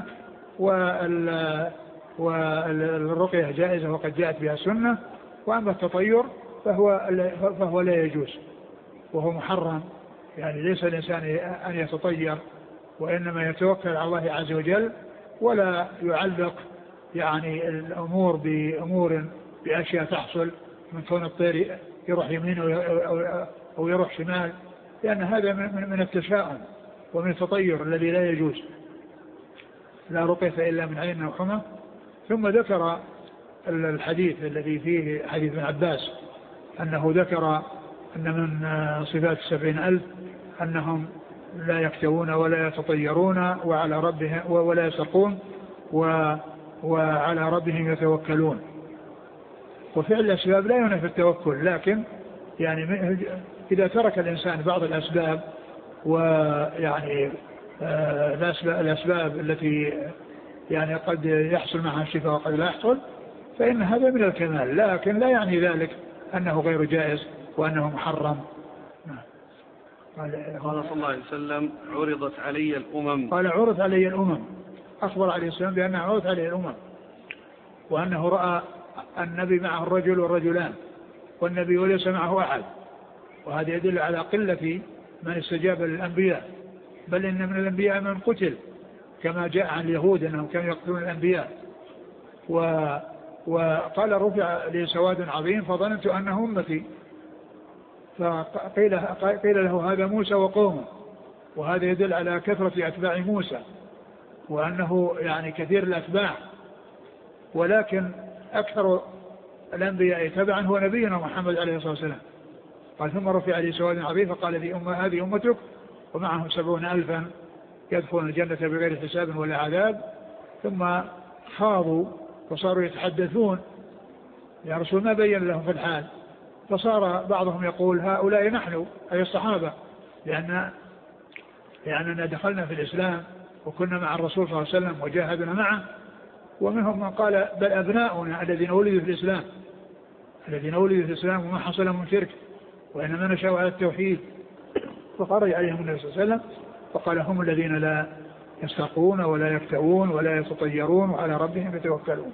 والرقية جائزة وقد جاءت بها السنة. وأما التطير فهو, فهو لا يجوز وهو محرم، يعني ليس الإنسان أن يتطير، وإنما يتوكل على الله عز وجل ولا يعلق يعني الأمور بأمور بأشياء تحصل من كون الطير يروح يمين أو يروح شمال، لأن هذا من التشاؤم ومن التطير الذي لا يجوز. لا رقية إلا من عين أو حمى. ثم ذكر الحديث الذي فيه حديث ابن عباس أنه ذكر أن من صفات السبعين ألف أنهم لا يكتوون ولا يتطيرون وعلى ربهم ولا يسرقون وعلى ربهم يتوكلون. وفعل الأسباب لا ينافي التوكل، لكن يعني إذا ترك الإنسان بعض الأسباب ويعني الأسباب التي يعني قد يحصل معها الشفاء وقد لا يحصل فإن هذا من الكمال، لكن لا يعني ذلك أنه غير جائز وأنه محرم. قال صلى الله عليه وسلم عرضت علي الأمم. قال عرضت علي الأمم، أخبر عليه السلام بأنه عرضت علي الأمم، وأنه رأى النبي معه الرجل والرجلان والنبي وليس معه أحد، وهذا يدل على قلة من استجاب للأنبياء، بل إن من الأنبياء من قتل كما جاء عن اليهود أنهم كانوا يقتلون الأنبياء. و وقال رفع لي سواد عظيم فظننت أنه أمتي، فقيل قيل له هذا موسى وقومه، وهذا يدل على كثرة أتباع موسى وأنه يعني كثير الأتباع، ولكن أكثر الأنبياء تبعا هو نبينا محمد عليه الصلاة والسلام. قال ثم رفع لي سواد عظيم فقال لي أمة هذه أمتك ومعهم سبعون ألفا يدخلون الجنة بغير حساب ولا عذاب. ثم خاضوا وصاروا يتحدثون، يا رسول ما بين لهم في الحال، فصار بعضهم يقول هؤلاء نحن أي الصحابة، لأن لأننا دخلنا في الإسلام وكنا مع الرسول صلى الله عليه وسلم وجاهدنا معه. ومنهم من قال بل أبناؤنا الذين ولدوا في الإسلام الذين ولدوا في الإسلام وما حصل من شرك وإنما نشأوا على التوحيد. فخرج عليهم النبي صلى الله عليه وسلم فقال هم الذين لا يسترقون ولا يكتوون ولا يتطيرون وعلى ربهم يتوكلون.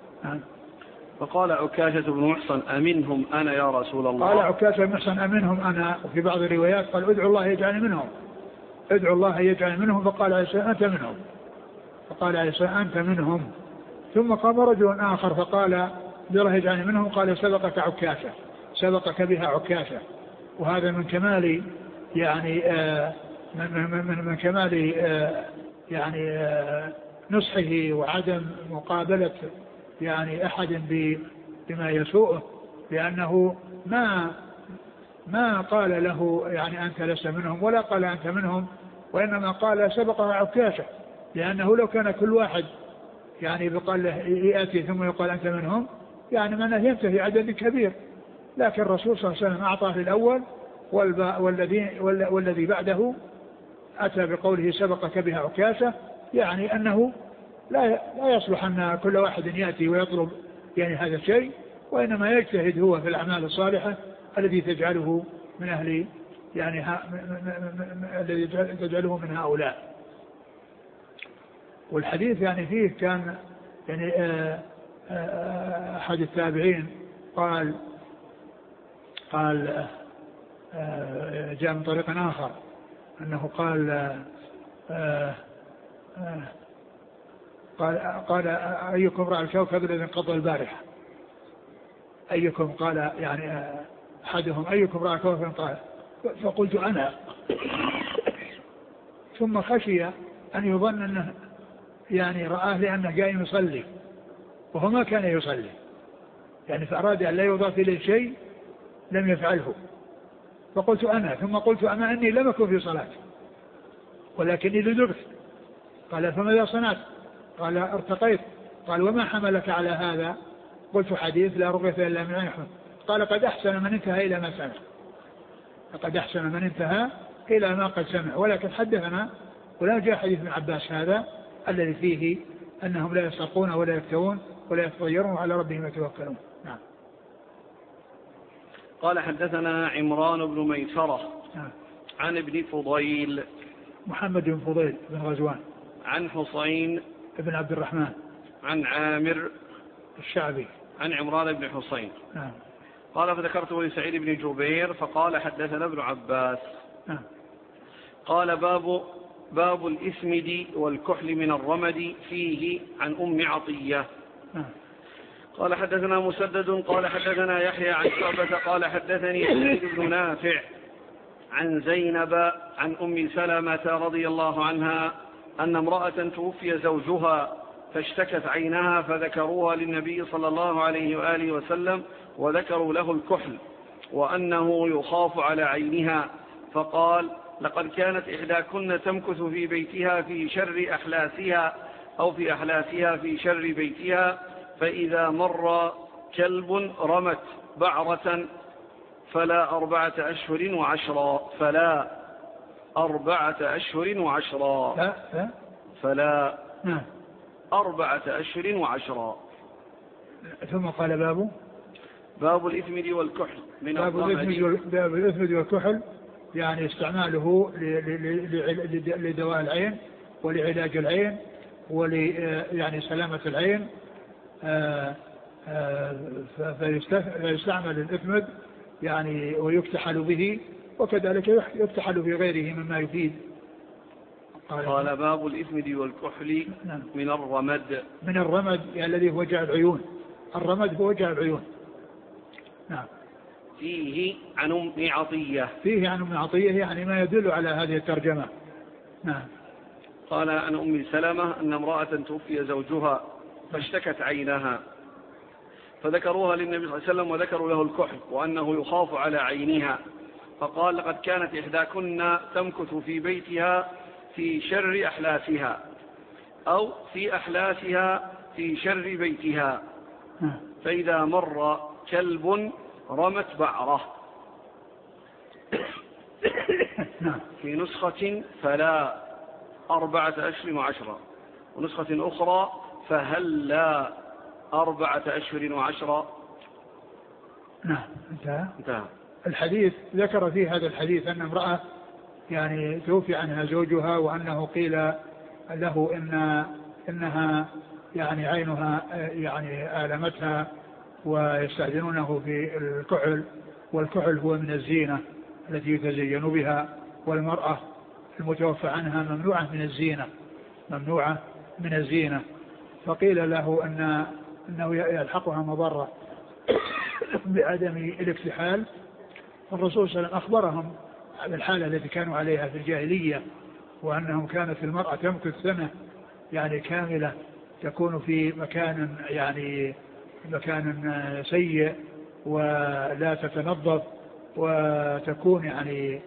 فقال عكاشة بن محصن أمنهم أنا يا رسول الله. قال عكاشة بن محصن أمنهم أنا. وفي بعض الروايات قال ادعوا الله يجعل منهم ادعوا الله يجعل منهم فقال عيسى أنت منهم فقال عيسى أنت منهم. ثم قام رجل آخر فقال الله يجعل منهم، قال سبقك عكاشة سبقك بها عكاشة. وهذا من كمال يعني آه من, من, من كمال آه يعني آه نصحه وعدم مقابلة يعني أحد بما يسوءه، لأنه ما ما قال له يعني أنت لست منهم ولا قال أنت منهم، وإنما قال سبقها عكاشة، لأنه لو كان كل واحد يعني بقال له يأتي ثم يقال أنت منهم يعني معناه ينتهي عدد كبير. لكن الرسول صلى الله عليه وسلم أعطاه للأول والذي, والذي بعده أتى بقوله سبقك بها عكاشة، يعني أنه لا لا يصلح أن كل واحد يأتي ويطلب يعني هذا الشيء، وإنما يجتهد هو في الأعمال الصالحة التي تجعله من أهل يعني الذي تجعله من هؤلاء. والحديث يعني فيه كان يعني أحد التابعين قال قال جاء من طريق آخر أنه قال قال قال أيكم رأى الكوكب الذي انقضى البارحة، أيكم قال يعني أحدهم أيكم رأى الكوكب انقضى، فقلت أنا. ثم خشي أن يظن أنه يعني رآه لأنه قائم يصلي وهو ما كان يصلي، يعني فأراد أن لا يضاف إليه شيء لم يفعله. فقلت أنا، ثم قلت أما أني لم أكن في صلاة ولكني لدغت. قال فماذا صنعت؟ قال ارتقيت. قال وما حملك على هذا؟ قلت حديث لا رقية إلا من عين حمى. قال قد أحسن من انتهى إلى ما سمع، قد أحسن من انتهى إلى ما قد سمع، ولكن حدثنا ولا جاء حديث ابن عباس هذا الذي فيه أنهم لا يسرقون ولا يكتوون ولا يتطيرون وعلى ربهم يتوكلون. نعم. قال حدثنا عمران بن ميسرة نعم. عن ابن فضيل محمد بن فضيل بن غزوان عن حسين ابن عبد الرحمن عن عامر الشعبي عن عمران بن حسين. نعم. قال فذكرته لسعيد بن جبير فقال حدثنا ابن عباس. نعم. قال باب باب الإسمد والكحل من الرمد فيه عن أم عطية. نعم. قال حدثنا مسدد قال حدثنا يحيى عن شعبة قال حدثني سعيد بن نافع عن زينب عن أم سلمة رضي الله عنها أن امرأة توفي زوجها فاشتكت عينها فذكروها للنبي صلى الله عليه وآله وسلم وذكروا له الكحل وأنه يخاف على عينها فقال لقد كانت إحداكن تمكث في بيتها في شر أحلاسها أو في أحلاسها في شر بيتها فإذا مر كلب رمت بعرة فلا أربعة أشهر وعشرا فلا أربعة أشهر وعشرا لا لا فلا نعم. أربعة أشهر وعشرا. ثم قال باب باب الإثمد والكحل من باب الإثمد والكحل يعني استعماله لدواء العين ولعلاج العين ول يعني سلامة العين فيستعمل الإثمد يعني ويكتحل به وكذلك يكتحل في غيره مما يفيد. قال, قال باب الإثمد والكحل نعم. من الرمد من الرمد يعني الذي هو وجع العيون. الرمد هو وجع العيون. نعم. فيه عن أم عطية فيه عن أم عطية يعني ما يدل على هذه الترجمة. نعم. قال عن أم سلمة أن امرأة توفي زوجها فاشتكت عينها فذكروها للنبي صلى الله عليه وسلم وذكروا له الكحل وأنه يخاف على عينها فقال لقد كانت إحداكن تمكث في بيتها في شر أحلاسها أو في أحلاسها في شر بيتها فإذا مر كلب رمت بعره. في نسخة فلا أربعة أشهر وعشرة ونسخة أخرى فهل لا أربعة أشهر وعشرة. نعم. انتهى. انتهى الحديث. ذكر في هذا الحديث أن امرأة يعني توفي عنها زوجها وأنه قيل له إن إنها يعني عينها يعني آلمتها ويستأذنونه في الكحل والكحل هو من الزينة التي يتزين بها والمرأة المتوفى عنها ممنوعة من الزينة ممنوعة من الزينة فقيل له أن أنه يلحقها مضرة بعدم الاكتحال. الرسول صلى الله عليه وسلم أخبرهم على الحالة التي كانوا عليها في الجاهلية وأنهم كانت المرأة تمكث سنة يعني كاملة تكون في مكان يعني مكان سيء ولا تتنظف وتكون يعني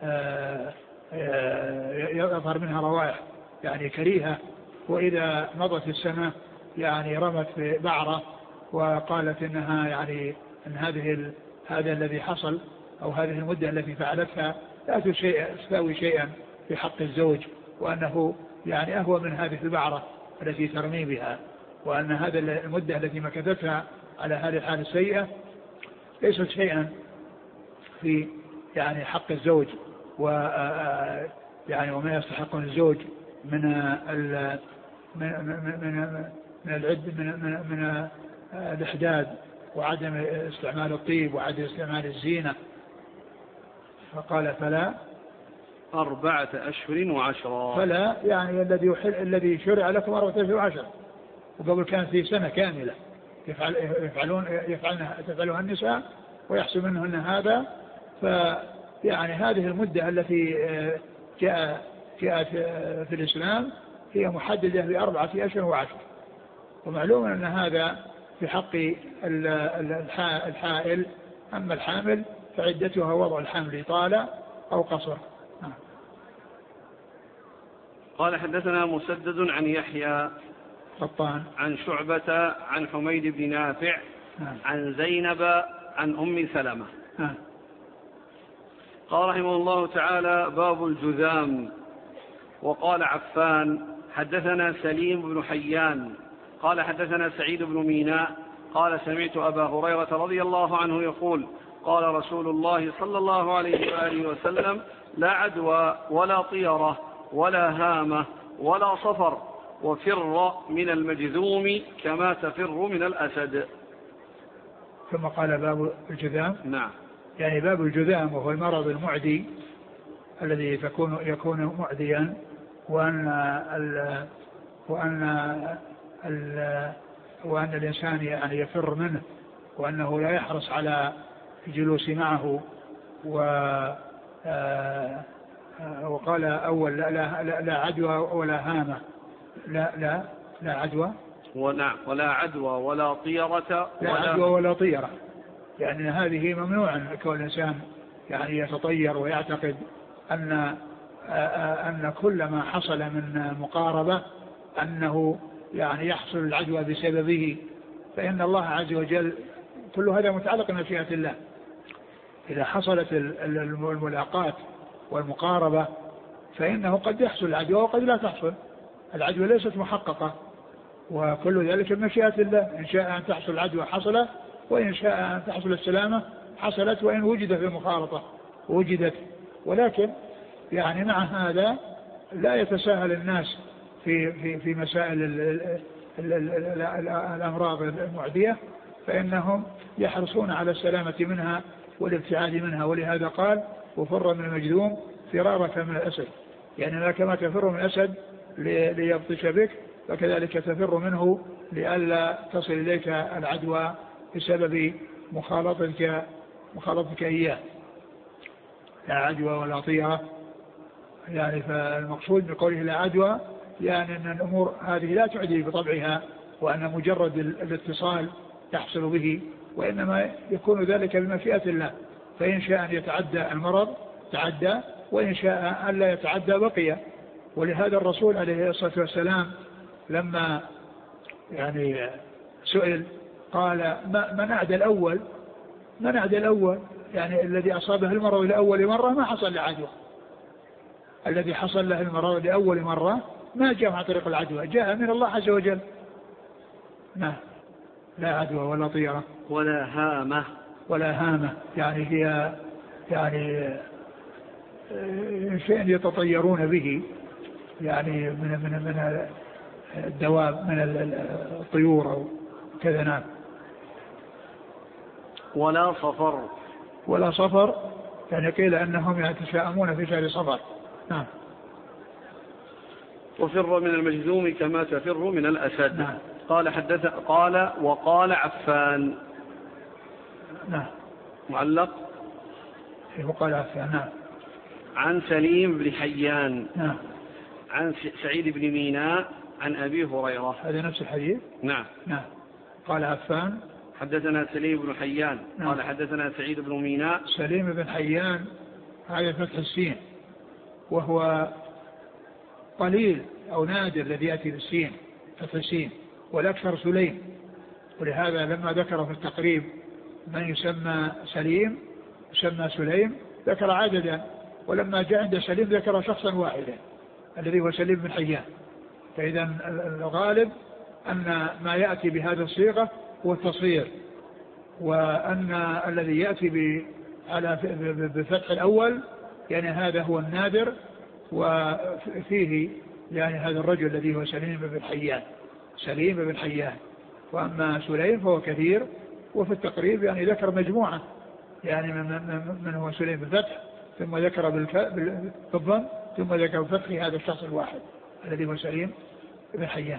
يظهر منها روائح يعني كريهة وإذا مضت السنة يعني رمت في بعرة وقالت إنها يعني أن هذه هذا الذي حصل أو هذه المدة التي فعلتها لا تساوي شيئا في حق الزوج وأنه يعني أهوى من هذه البعرة التي ترمي بها وأن هذا المدة التي مكثتها على هذه الحالة السيئة ليست شيئا في يعني حق الزوج و يعني وما يستحق الزوج من ال من من من العد من من, من الإحداد وعدم استعمال الطيب وعدم استعمال الزينة. فقال فلا أربعة أشهر وعشرة فلا يعني الذي يحل الذي شرع لكم أربعة أشهر وعشرة وقبل كان في سنة كاملة يفعل يفعلون يفعلونها تفعلها النساء ويحصل منهن هذا. فيعني هذه المدة التي جاء جاءت في الإسلام هي محددة بأربعة أشهر وعشرة ومعلوم أن هذا في حق الحائل. أما الحامل فعدتها وضع الحمل طال أو قصر. قال حدثنا مسدد عن يحيى قطان عن شعبة عن حميد بن نافع عن زينب عن أم سلمة قال رحمه الله تعالى: باب الجذام. وقال عفان: حدثنا سليم بن حيان قال حدثنا سعيد بن ميناء قال سمعت أبا هريرة رضي الله عنه يقول: قال رسول الله صلى الله عليه وآله وسلم: لا عدوى ولا طيرة ولا هامة ولا صفر، وفر من المجذوم كما تفر من الأسد. ثم قال: باب الجذام. نعم. يعني باب الجذام وهو المرض المعدي الذي تكون يكون معديا، وأن ال وأن ال وأن الإنسان يعني يفر منه، وأنه لا يحرص على الجلوس معه. و وقال أول: لا, لا, لا عدوى ولا هامة. لا لا لا عدوى ونعم ولا عدوى ولا طيرة. لا ولا عدوى ولا طيرة. يعني هذه ممنوع كون الإنسان يعني يتطير ويعتقد أن أن كل ما حصل من مقاربة أنه يعني يحصل العدوى بسببه، فإن الله عز وجل كل هذا متعلق بمشيئة الله. إذا حصلت الملاقات والمقاربة فإنه قد يحصل العدوى وقد لا تحصل. العدوى ليست محققة، وكل ذلك بمشيئة الله. إن شاء أن تحصل العدوى حصلت، وإن شاء أن تحصل السلامة حصلت، وإن وجد في المخالطة وجدت. ولكن يعني مع هذا لا يتساهل الناس في في في مسائل ال ال ال ال ال الأمراض المعدية، فإنهم يحرصون على السلامة منها والابتعاد منها. ولهذا قال: وفر من المجذوم فرارك من الأسد. يعني ما كما تفر من الأسد ليبطش بك، فكذلك تفر منه لئلا تصل إليك العدوى بسبب مخالطتك مخالطتك إياه. لا عدوى ولا طيرة. يعني فالمقصود بقوله لا عدوى يعني أن الأمور هذه لا تعدي بطبعها، وأن مجرد الاتصال يحصل به، وإنما يكون ذلك بمشيئة الله. فإن شاء أن يتعدى المرض تعدى، وإن شاء أن لا يتعدى بقي. ولهذا الرسول عليه الصلاة والسلام لما يعني سئل قال: من أعدى الأول من أعدى الأول يعني الذي أصابه المرض لأول مرة ما حصل لعدوى. الذي حصل له المرض لأول مرة ما جاء عن طريق العدوى، جاء من الله عز وجل. نعم. لا عدوى ولا طيرة ولا هامة ولا هامة. يعني هي يعني شيء يتطيرون به، يعني من من من الدواب، من الطيور أو كذا. نعم. ولا صفر ولا صفر. يعني قيل أنهم يتشاءمون في شهر صفر. نعم. وفر من المجذوم كما تفر من الأسد. نعم. قال حدث قال وقال عفان. نعم. معلق. وقال عفان. نعم. عن سليم بن حيان. نعم. عن سعيد بن ميناء عن أبي هريرة. هذا نفس الحديث. نعم. نعم. قال عفان. حدثنا سليم بن حيان. نعم. قال حدثنا سعيد بن ميناء. سليم بن حيان هذا فتح السين، وهو قليل أو نادر الذي يأتي بالسين فتح السين، والأكثر سليم. ولهذا لما ذكر في التقريب من يسمى سليم يسمى سليم ذكر عددا، ولما جاء عند سليم ذكر شخصا واحدا الذي هو سليم بن حيان. فإذا الغالب أن ما يأتي بهذا الصيغة هو التصغير، وأن الذي يأتي على بفتح الأول يعني هذا هو النادر، وفيه يعني هذا الرجل الذي هو سليم بن حيان سليم بن حيان. وأما سليم فهو كثير، وفي التقريب يعني ذكر مجموعة يعني من, من هو سليم بالفتح، ثم ذكر بالضم، ثم ذكر بفتح هذا الشخص الواحد الذي هو سليم بن حيان.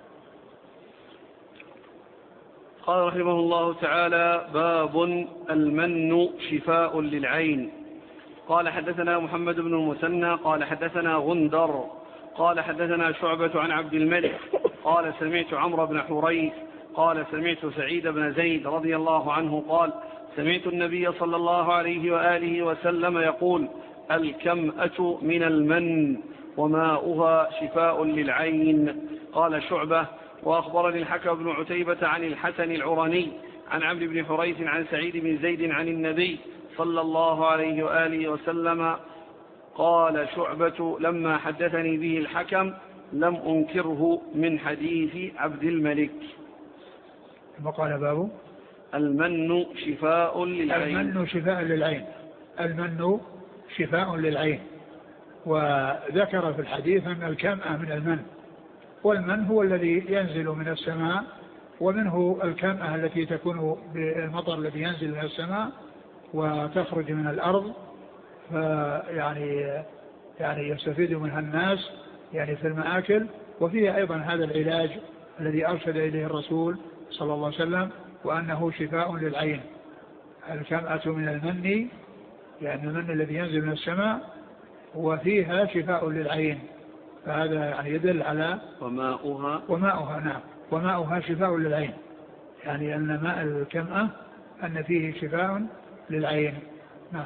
قال رحمه الله تعالى: باب المن شفاء للعين. قال حدثنا محمد بن المثنى قال حدثنا غندر قال حدثنا شعبة عن عبد الملك قال سمعت عمرو بن حريث قال سمعت سعيد بن زيد رضي الله عنه قال سمعت النبي صلى الله عليه وآله وسلم يقول: الكمأة من المن وماؤها شفاء للعين. قال شعبة: وأخبرني الحكم بن عتيبة عن الحسن العراني عن عمرو بن حريث عن سعيد بن زيد عن النبي صلى الله عليه وآله وسلم. قال شعبة لما حدثني به الحكم لم أنكره من حديث عبد الملك. ثم قال باب المن شفاء للعين. المن شفاء للعين. المن شفاء للعين. وذكر في الحديث أن الكمأة من المن، والمن هو الذي ينزل من السماء، ومنه الكمأة التي تكون بالمطر الذي ينزل من السماء وتخرج من الأرض، فيعني يعني يستفيد منها الناس يعني في المآكل. وفيه أيضا هذا العلاج الذي أرشد إليه الرسول صلى الله عليه وسلم، وأنه شفاء للعين. الكمأة من المن، يعني المن الذي ينزل من السماء، وفيها شفاء للعين. فهذا يعني يدل على وماؤها وماؤها نعم وماؤها شفاء للعين، يعني أن ماء الكمأة أن فيه شفاء للعين. نعم.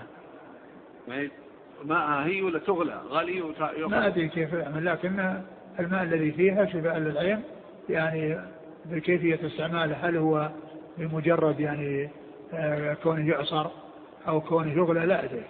ماءها هي ولا تغلى غلي وتغلى؟ ما أدري كيف يعمل، لكن الماء الذي فيها شفاء للعين، يعني بكيفية استعماله، هل هو بمجرد يعني كونه يعصر أو كونه يغلى، لا أدري.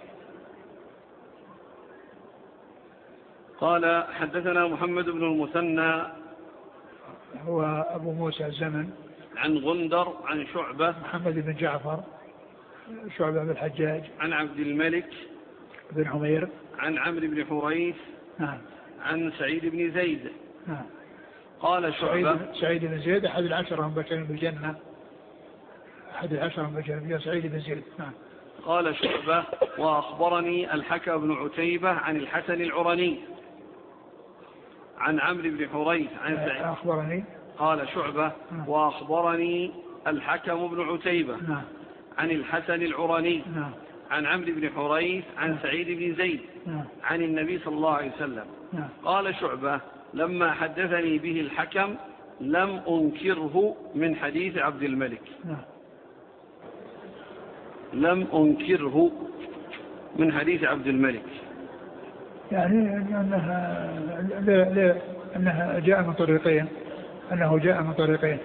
قال حدثنا محمد بن المثنى هو أبو موسى الزمن، عن غندر عن شعبة محمد بن جعفر شعبة بن الحجاج، عن عبد الملك بن عمير، عن عمرو بن حريث، نعم، عن سعيد بن زيد، نعم. قال شعبة سعيد بن زيد أحد العشرة المبشرين بالجنة، أحد العشرة المبشرين بالجنة سعيد بن زيد، نعم. قال شعبة وأخبرني الحكم بن عتيبة عن الحسن العرني عن عمرو بن حريث عن سعيد. أخبرني قال شعبة نعم. وأخبرني الحكم بن عتيبة نعم. عن الحسن العرني نعم. عن عمرو بن حريث عن نعم. سعيد بن زيد نعم. عن النبي صلى الله عليه وسلم. نعم. قال شعبة لما حدثني به الحكم لم أنكره من حديث عبد الملك. نعم. لم أنكره من حديث عبد الملك، يعني أنها لا لا أنها جاء من طريقين أنه جاء من طريقين.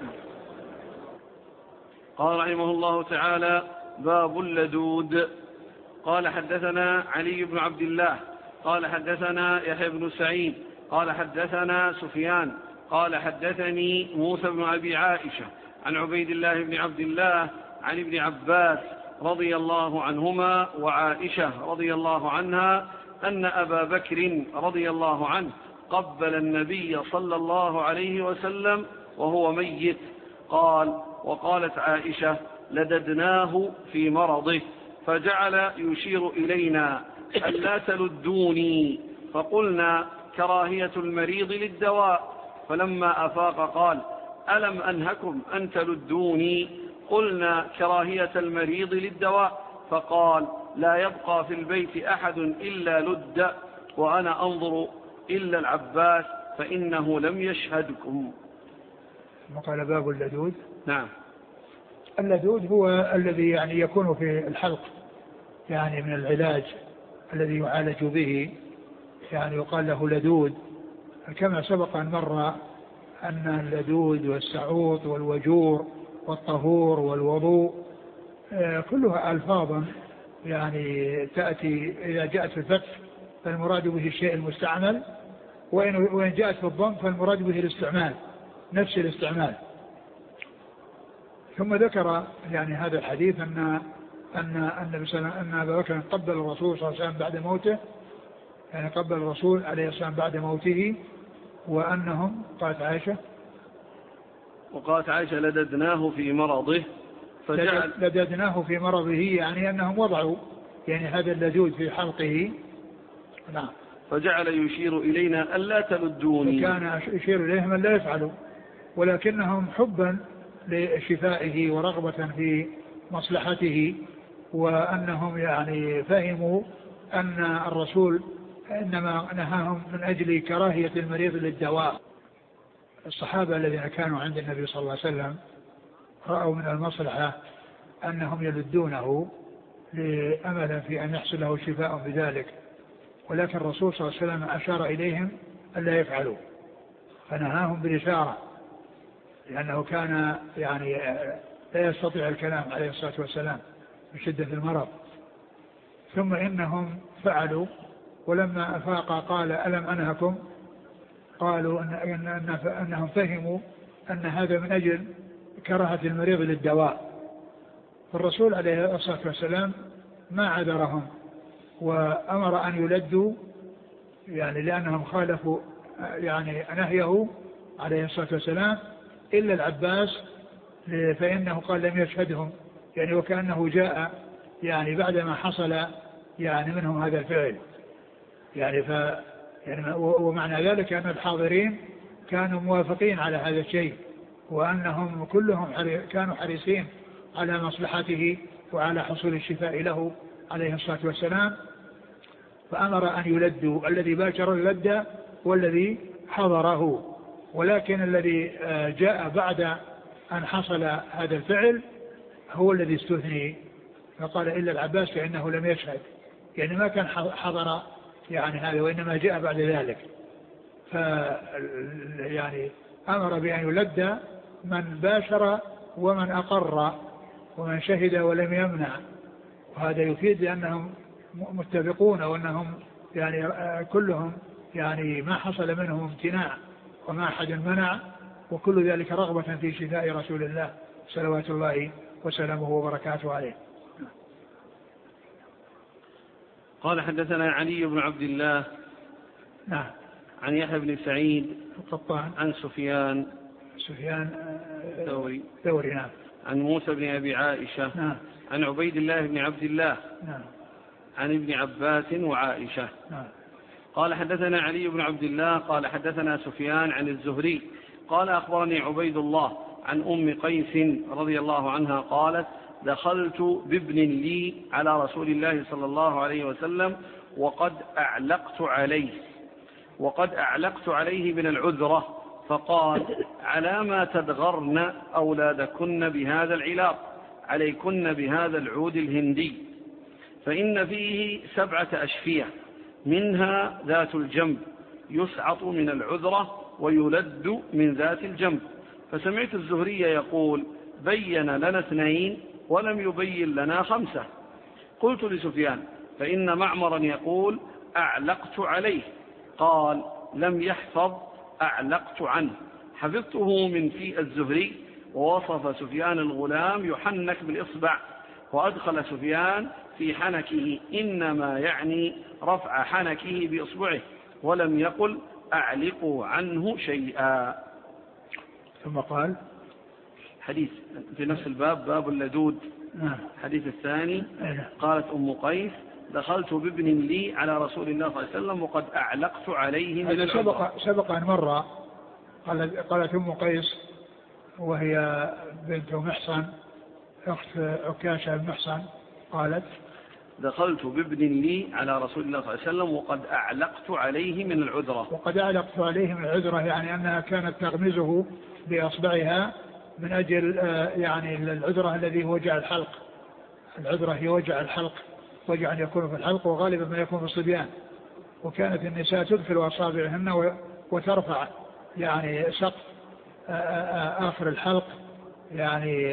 قال رحمه الله تعالى باب اللدود. قال حدثنا علي بن عبد الله قال حدثنا يحيى بن سعيد قال حدثنا سفيان قال حدثني موسى بن أبي عائشة عن عبيد الله بن عبد الله عن ابن عباس رضي الله عنهما وعائشة رضي الله عنها أن أبا بكر رضي الله عنه قبل النبي صلى الله عليه وسلم وهو ميت. قال وقالت عائشة لددناه في مرضه فجعل يشير إلينا ألا تلدوني، فقلنا كراهية المريض للدواء، فلما أفاق قال ألم أنهكم أن تلدوني؟ قلنا كراهية المريض للدواء، فقال لا يبقى في البيت أحد إلا لد، وأنا أنظر إلا العباس فإنه لم يشهدكم. وقال باب اللدود. نعم. اللدود هو الذي يعني يكون في الحلق، يعني من العلاج الذي يعالج به، يعني يقال له لدود. كما سبق أن مر أن اللدود والسعوط والوجور والطهور والوضوء كلها ألفاظا يعني تأتي إذا جاءت في الفتح فالمراد به الشيء المستعمل، وإن جاءت في الضم فالمراد به الاستعمال، نفس الاستعمال. ثم ذكر يعني هذا الحديث أن أن النبي صلى الله عليه وسلم أن أبا بكر قبل الرسول صلى الله عليه وسلم بعد موته، يعني قبل الرسول عليه السلام بعد موته، وأنهم قالت عائشة وقالت عائشة لددناه في مرضه فجعل لددناه في مرضه، يعني أنهم وضعوا يعني هذا اللدود في حلقه. نعم. فجعل يشير إلينا ألا تلدوني، وكان يشير إليهم أن لا يفعلوا، ولكنهم حبا لشفائه ورغبة في مصلحته، وأنهم يعني فهموا أن الرسول إنما نهاهم من أجل كراهية المريض للدواء. الصحابة الذين كانوا عند النبي صلى الله عليه وسلم رأوا من المصلحة أنهم يلدونه لأملا في أن يحصل له شفاء بذلك، ولكن الرسول صلى الله عليه وسلم أشار إليهم ألا يفعلوا، فنهاهم بالإشارة، لأنه كان يعني لا يستطيع الكلام عليه الصلاة والسلام بشدة المرض، ثم إنهم فعلوا، ولما أفاق قال ألم أنهكم؟ قالوا إن إن إن أنهم فهموا أن هذا من أجل كراهة المريض للدواء. فالرسول عليه الصلاة والسلام ما عذرهم وأمر أن يلدوا، يعني لأنهم خالفوا يعني نهيه عليه الصلاة والسلام، إلا العباس فإنه قال لم يشهدهم، يعني وكأنه جاء يعني بعدما حصل يعني منهم هذا الفعل، يعني ف يعني ومعنى ذلك أن الحاضرين كانوا موافقين على هذا الشيء، وأنهم كلهم كانوا حريصين على مصلحته وعلى حصول الشفاء له عليه الصلاة والسلام. فأمر أن يلدوا، الذي باشر اللد والذي حضره، ولكن الذي جاء بعد أن حصل هذا الفعل هو الذي استثني، فقال إلا العباس فإنه لم يشهد، يعني ما كان حضر يعني هذا، وإنما جاء بعد ذلك. ف يعني أمر بأن يلد من باشر ومن أقر ومن شهد ولم يمنع، وهذا يفيد لأنهم متفقون، وأنهم يعني كلهم يعني ما حصل منهم امتناع وما أحد منع، وكل ذلك رغبة في شفاء رسول الله صلوات الله وسلامه وبركاته عليه. قال حدثنا علي بن عبد الله نعم عن يحيى بن سعيد القطان عن سفيان سفيان ثوري ثوري نعم عن موسى بن أبي عائشة نعم عن عبيد الله بن عبد الله نعم عن ابن عباس وعائشة نعم. قال حدثنا علي بن عبد الله قال حدثنا سفيان عن الزهري قال أخبرني عبيد الله عن أم قيس رضي الله عنها قالت دخلت بابن لي على رسول الله صلى الله عليه وسلم وقد أعلقت عليه وقد أعلقت عليه من العذرة، فقال على ما تدغرن أولادكن بهذا العلاق، عليكن بهذا العود الهندي، فإن فيه سبعة أشفية منها ذات الجنب يسعط من العذرة ويلد من ذات الجنب. فسمعت الزهري يقول بين لنا اثنين ولم يبين لنا خمسة. قلت لسفيان فإن معمرا يقول أعلقت عليه، قال لم يحفظ أعلقت عنه، حفظته من في الزهري. ووصف سفيان الغلام يحنك بالإصبع، وأدخل سفيان في حنكه إنما يعني رفع حنكه بإصبعه، ولم يقل أعلقوا عنه شيئا. ثم قال حديث في نفس الباب باب اللدود. الحديث الثاني قالت أم قيس دخلت بابن لي على رسول الله صلى الله عليه وسلم وقد أعلقت عليه من العذرة. سبق, سبق أن مر قالت أم قيس وهي بنت محصن أخت عكاشة بن محصن قالت دخلت بابن لي على رسول الله صلى الله عليه وسلم وقد أعلقت عليه من العذرة. وقد أعلقت عليه من العذرة يعني أنها كانت تغمزه بأصبعها من أجل يعني العذرة الذي هو وجع الحلق. العذرة هي وجع الحلق، وجع يكون في الحلق وغالبا ما يكون في الصبيان. وكانت النساء تدخل أصابعهن وترفع يعني سقف آخر الحلق، يعني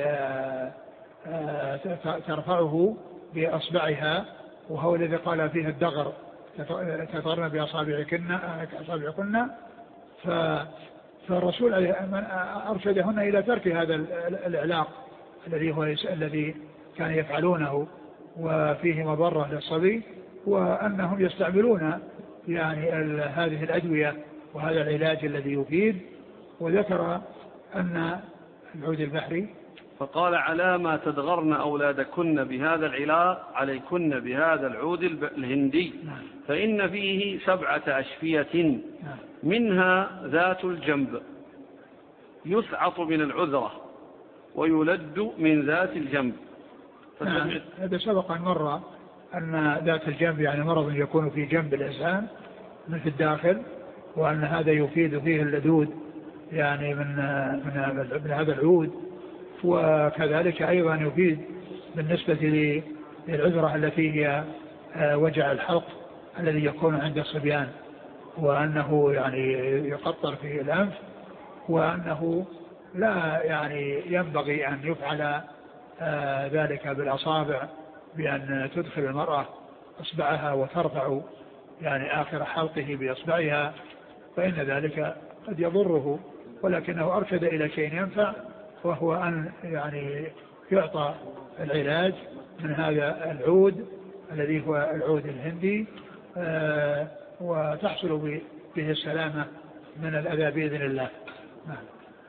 ترفعه بأصبعها، وهو الذي قال فيه الدغر تطرن بأصابعكن أصابعكن. فالرسول أرشدهن إلى ترك هذا الإعلاق الذي هو الذي كان يفعلونه وفيه مضرة للصبي، وأنهم يستعملون يعني هذه الأدوية وهذا العلاج الذي يفيد. وذكر أن العود البحري فقال على ما تدغرن أولادكن بهذا العلاق عليكن بهذا العود الهندي، فإن فيه سبعة أشفية منها ذات الجنب يسعط من العذرة ويلد من ذات الجنب. نعم. هذا سبق أن مر أن ذات الجنب يعني مرض يكون في جنب الإنسان من في الداخل، وأن هذا يفيد فيه اللدود يعني من من, من هذا العود. وكذلك أيضا يفيد بالنسبة للعذرة التي هي وجع الحلق الذي يكون عند الصبيان، وأنه يعني يقطر في الأنف، وأنه لا يعني ينبغي أن يفعل ذلك بالأصابع بأن تدخل المرأة إصبعها وترفع يعني آخر حلقه بإصبعها فإن ذلك قد يضره، ولكنه أرشد إلى شيء ينفع، وهو أن يعني يعطى العلاج من هذا العود الذي هو العود الهندي آه وتحصل به السلامة من الأذى بإذن الله. نعم.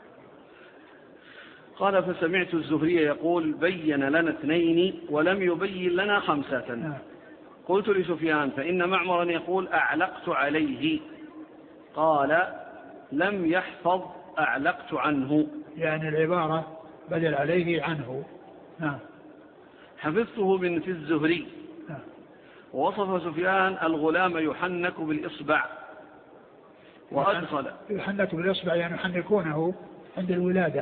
قال فسمعت الزهري يقول بين لنا اثنين ولم يبين لنا خمسة. نعم. قلت لسفيان فإن معمرا يقول أعلقت عليه، قال لم يحفظ أعلقت عنه، يعني العبارة بدل عليه عنه. نعم. حفظته من في الزهري. نعم. ووصف سفيان الغلام يحنك بالإصبع وأدخل. يحنك بالإصبع يعني يحنكونه عند الولادة،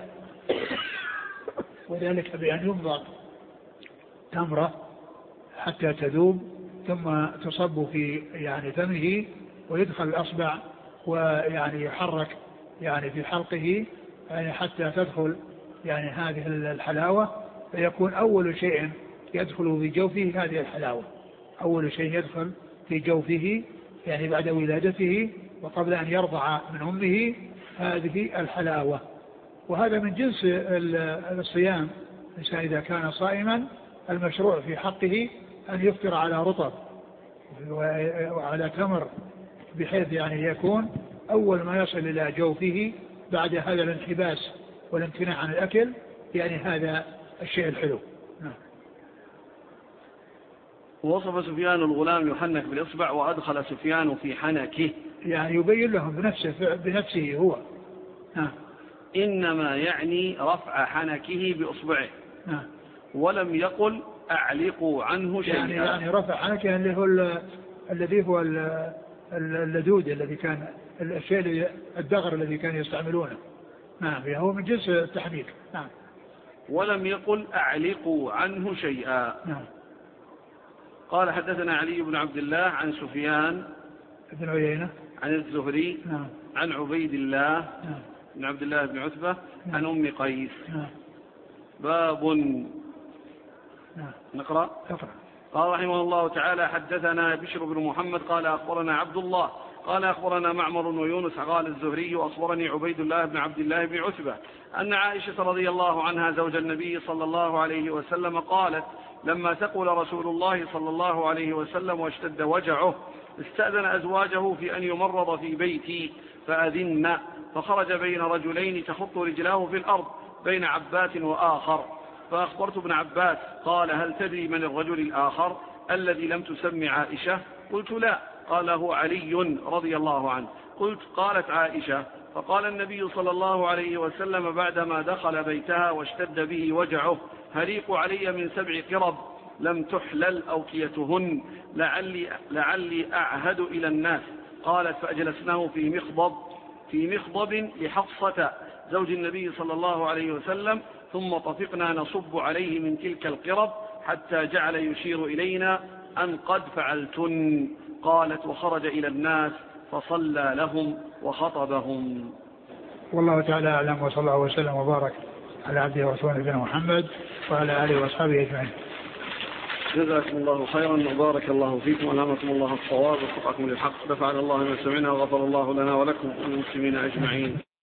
وذلك بأن يمضغ تمرة حتى تذوب ثم تصب في يعني فمه ويدخل الأصبع ويعني يحرك يعني في حلقه يعني حتى تدخل يعني هذه الحلاوة، فيكون أول شيء يدخل في جوفه هذه الحلاوة، أول شيء يدخل في جوفه يعني بعد ولادته وقبل أن يرضع من أمه هذه الحلاوة. وهذا من جنس الصيام، الإنسان إذا كان صائما المشروع في حقه أن يفطر على رطب وعلى تمر، بحيث يعني يكون أول ما يصل إلى جوفه بعد هذا الانحباس والامتناع عن الأكل يعني هذا الشيء الحلو. نعم. ووصف سفيان الغلام يحنك بالإصبع وأدخل سفيان في حنكه، يعني يبين لهم بنفسه بنفسه هو. نعم. إنما يعني رفع حنكه بإصبعه. نعم. ولم يقل أعلقوا عنه شيئا، يعني, يعني رفع حنكه اللي هو الذي هو اللدود الذي كان الشيء الدغر الذي كان يستعملونه. نعم. هو من جنس التحنيك. نعم. ولم يقل أعلقوا عنه شيئا. نعم. قال حدثنا علي بن عبد الله عن سفيان بن عيينة عن الزهري. نعم. عن عبيد الله نعم. بن عبد الله بن عتبة. نعم. عن أم قيس. نعم. باب. نعم. نقرأ. اقرأ. قال رحمه الله تعالى حدثنا بشر بن محمد قال أخبرنا عبد الله قال أخبرنا معمر ويونس قال الزهري وأخبرني عبيد الله بن عبد الله بن عتبة أن عائشة رضي الله عنها زوج النبي صلى الله عليه وسلم قالت لما ثقل رسول الله صلى الله عليه وسلم واشتد وجعه استأذن أزواجه في أن يمرض في بيتي فأذن، فخرج بين رجلين تخط رجلاه في الأرض بين عباس وآخر، فأخبرت ابن عباس قال هل تدري من الرجل الآخر الذي لم تسمع عائشة؟ قلت لا. قال هو علي رضي الله عنه. قلت قالت عائشة فقال النبي صلى الله عليه وسلم بعدما دخل بيتها واشتد به وجعه هريق علي من سبع قرب لم تحلل أوكيتهن لعلي, لعلي أعهد إلى الناس. قالت فأجلسناه في مخضب في مخضب لحفصة زوج النبي صلى الله عليه وسلم ثم طفقنا نصب عليه من تلك القرب حتى جعل يشير إلينا أن قد فعلتن. قالت وخرج إلى الناس فصلى لهم وخطبهم. والله تعالى أعلم، وصلى الله وسلم وبارك على عبده ورسوله نبينا محمد وعلى آله وأصحابه أجمعين. جزاكم الله خيرا وبارك الله فيكم وألهمكم الله الصواب ووفقكم للحق، نفعنا الله ما سمعنا وغفر الله لنا ولكم وللمسلمين أجمعين.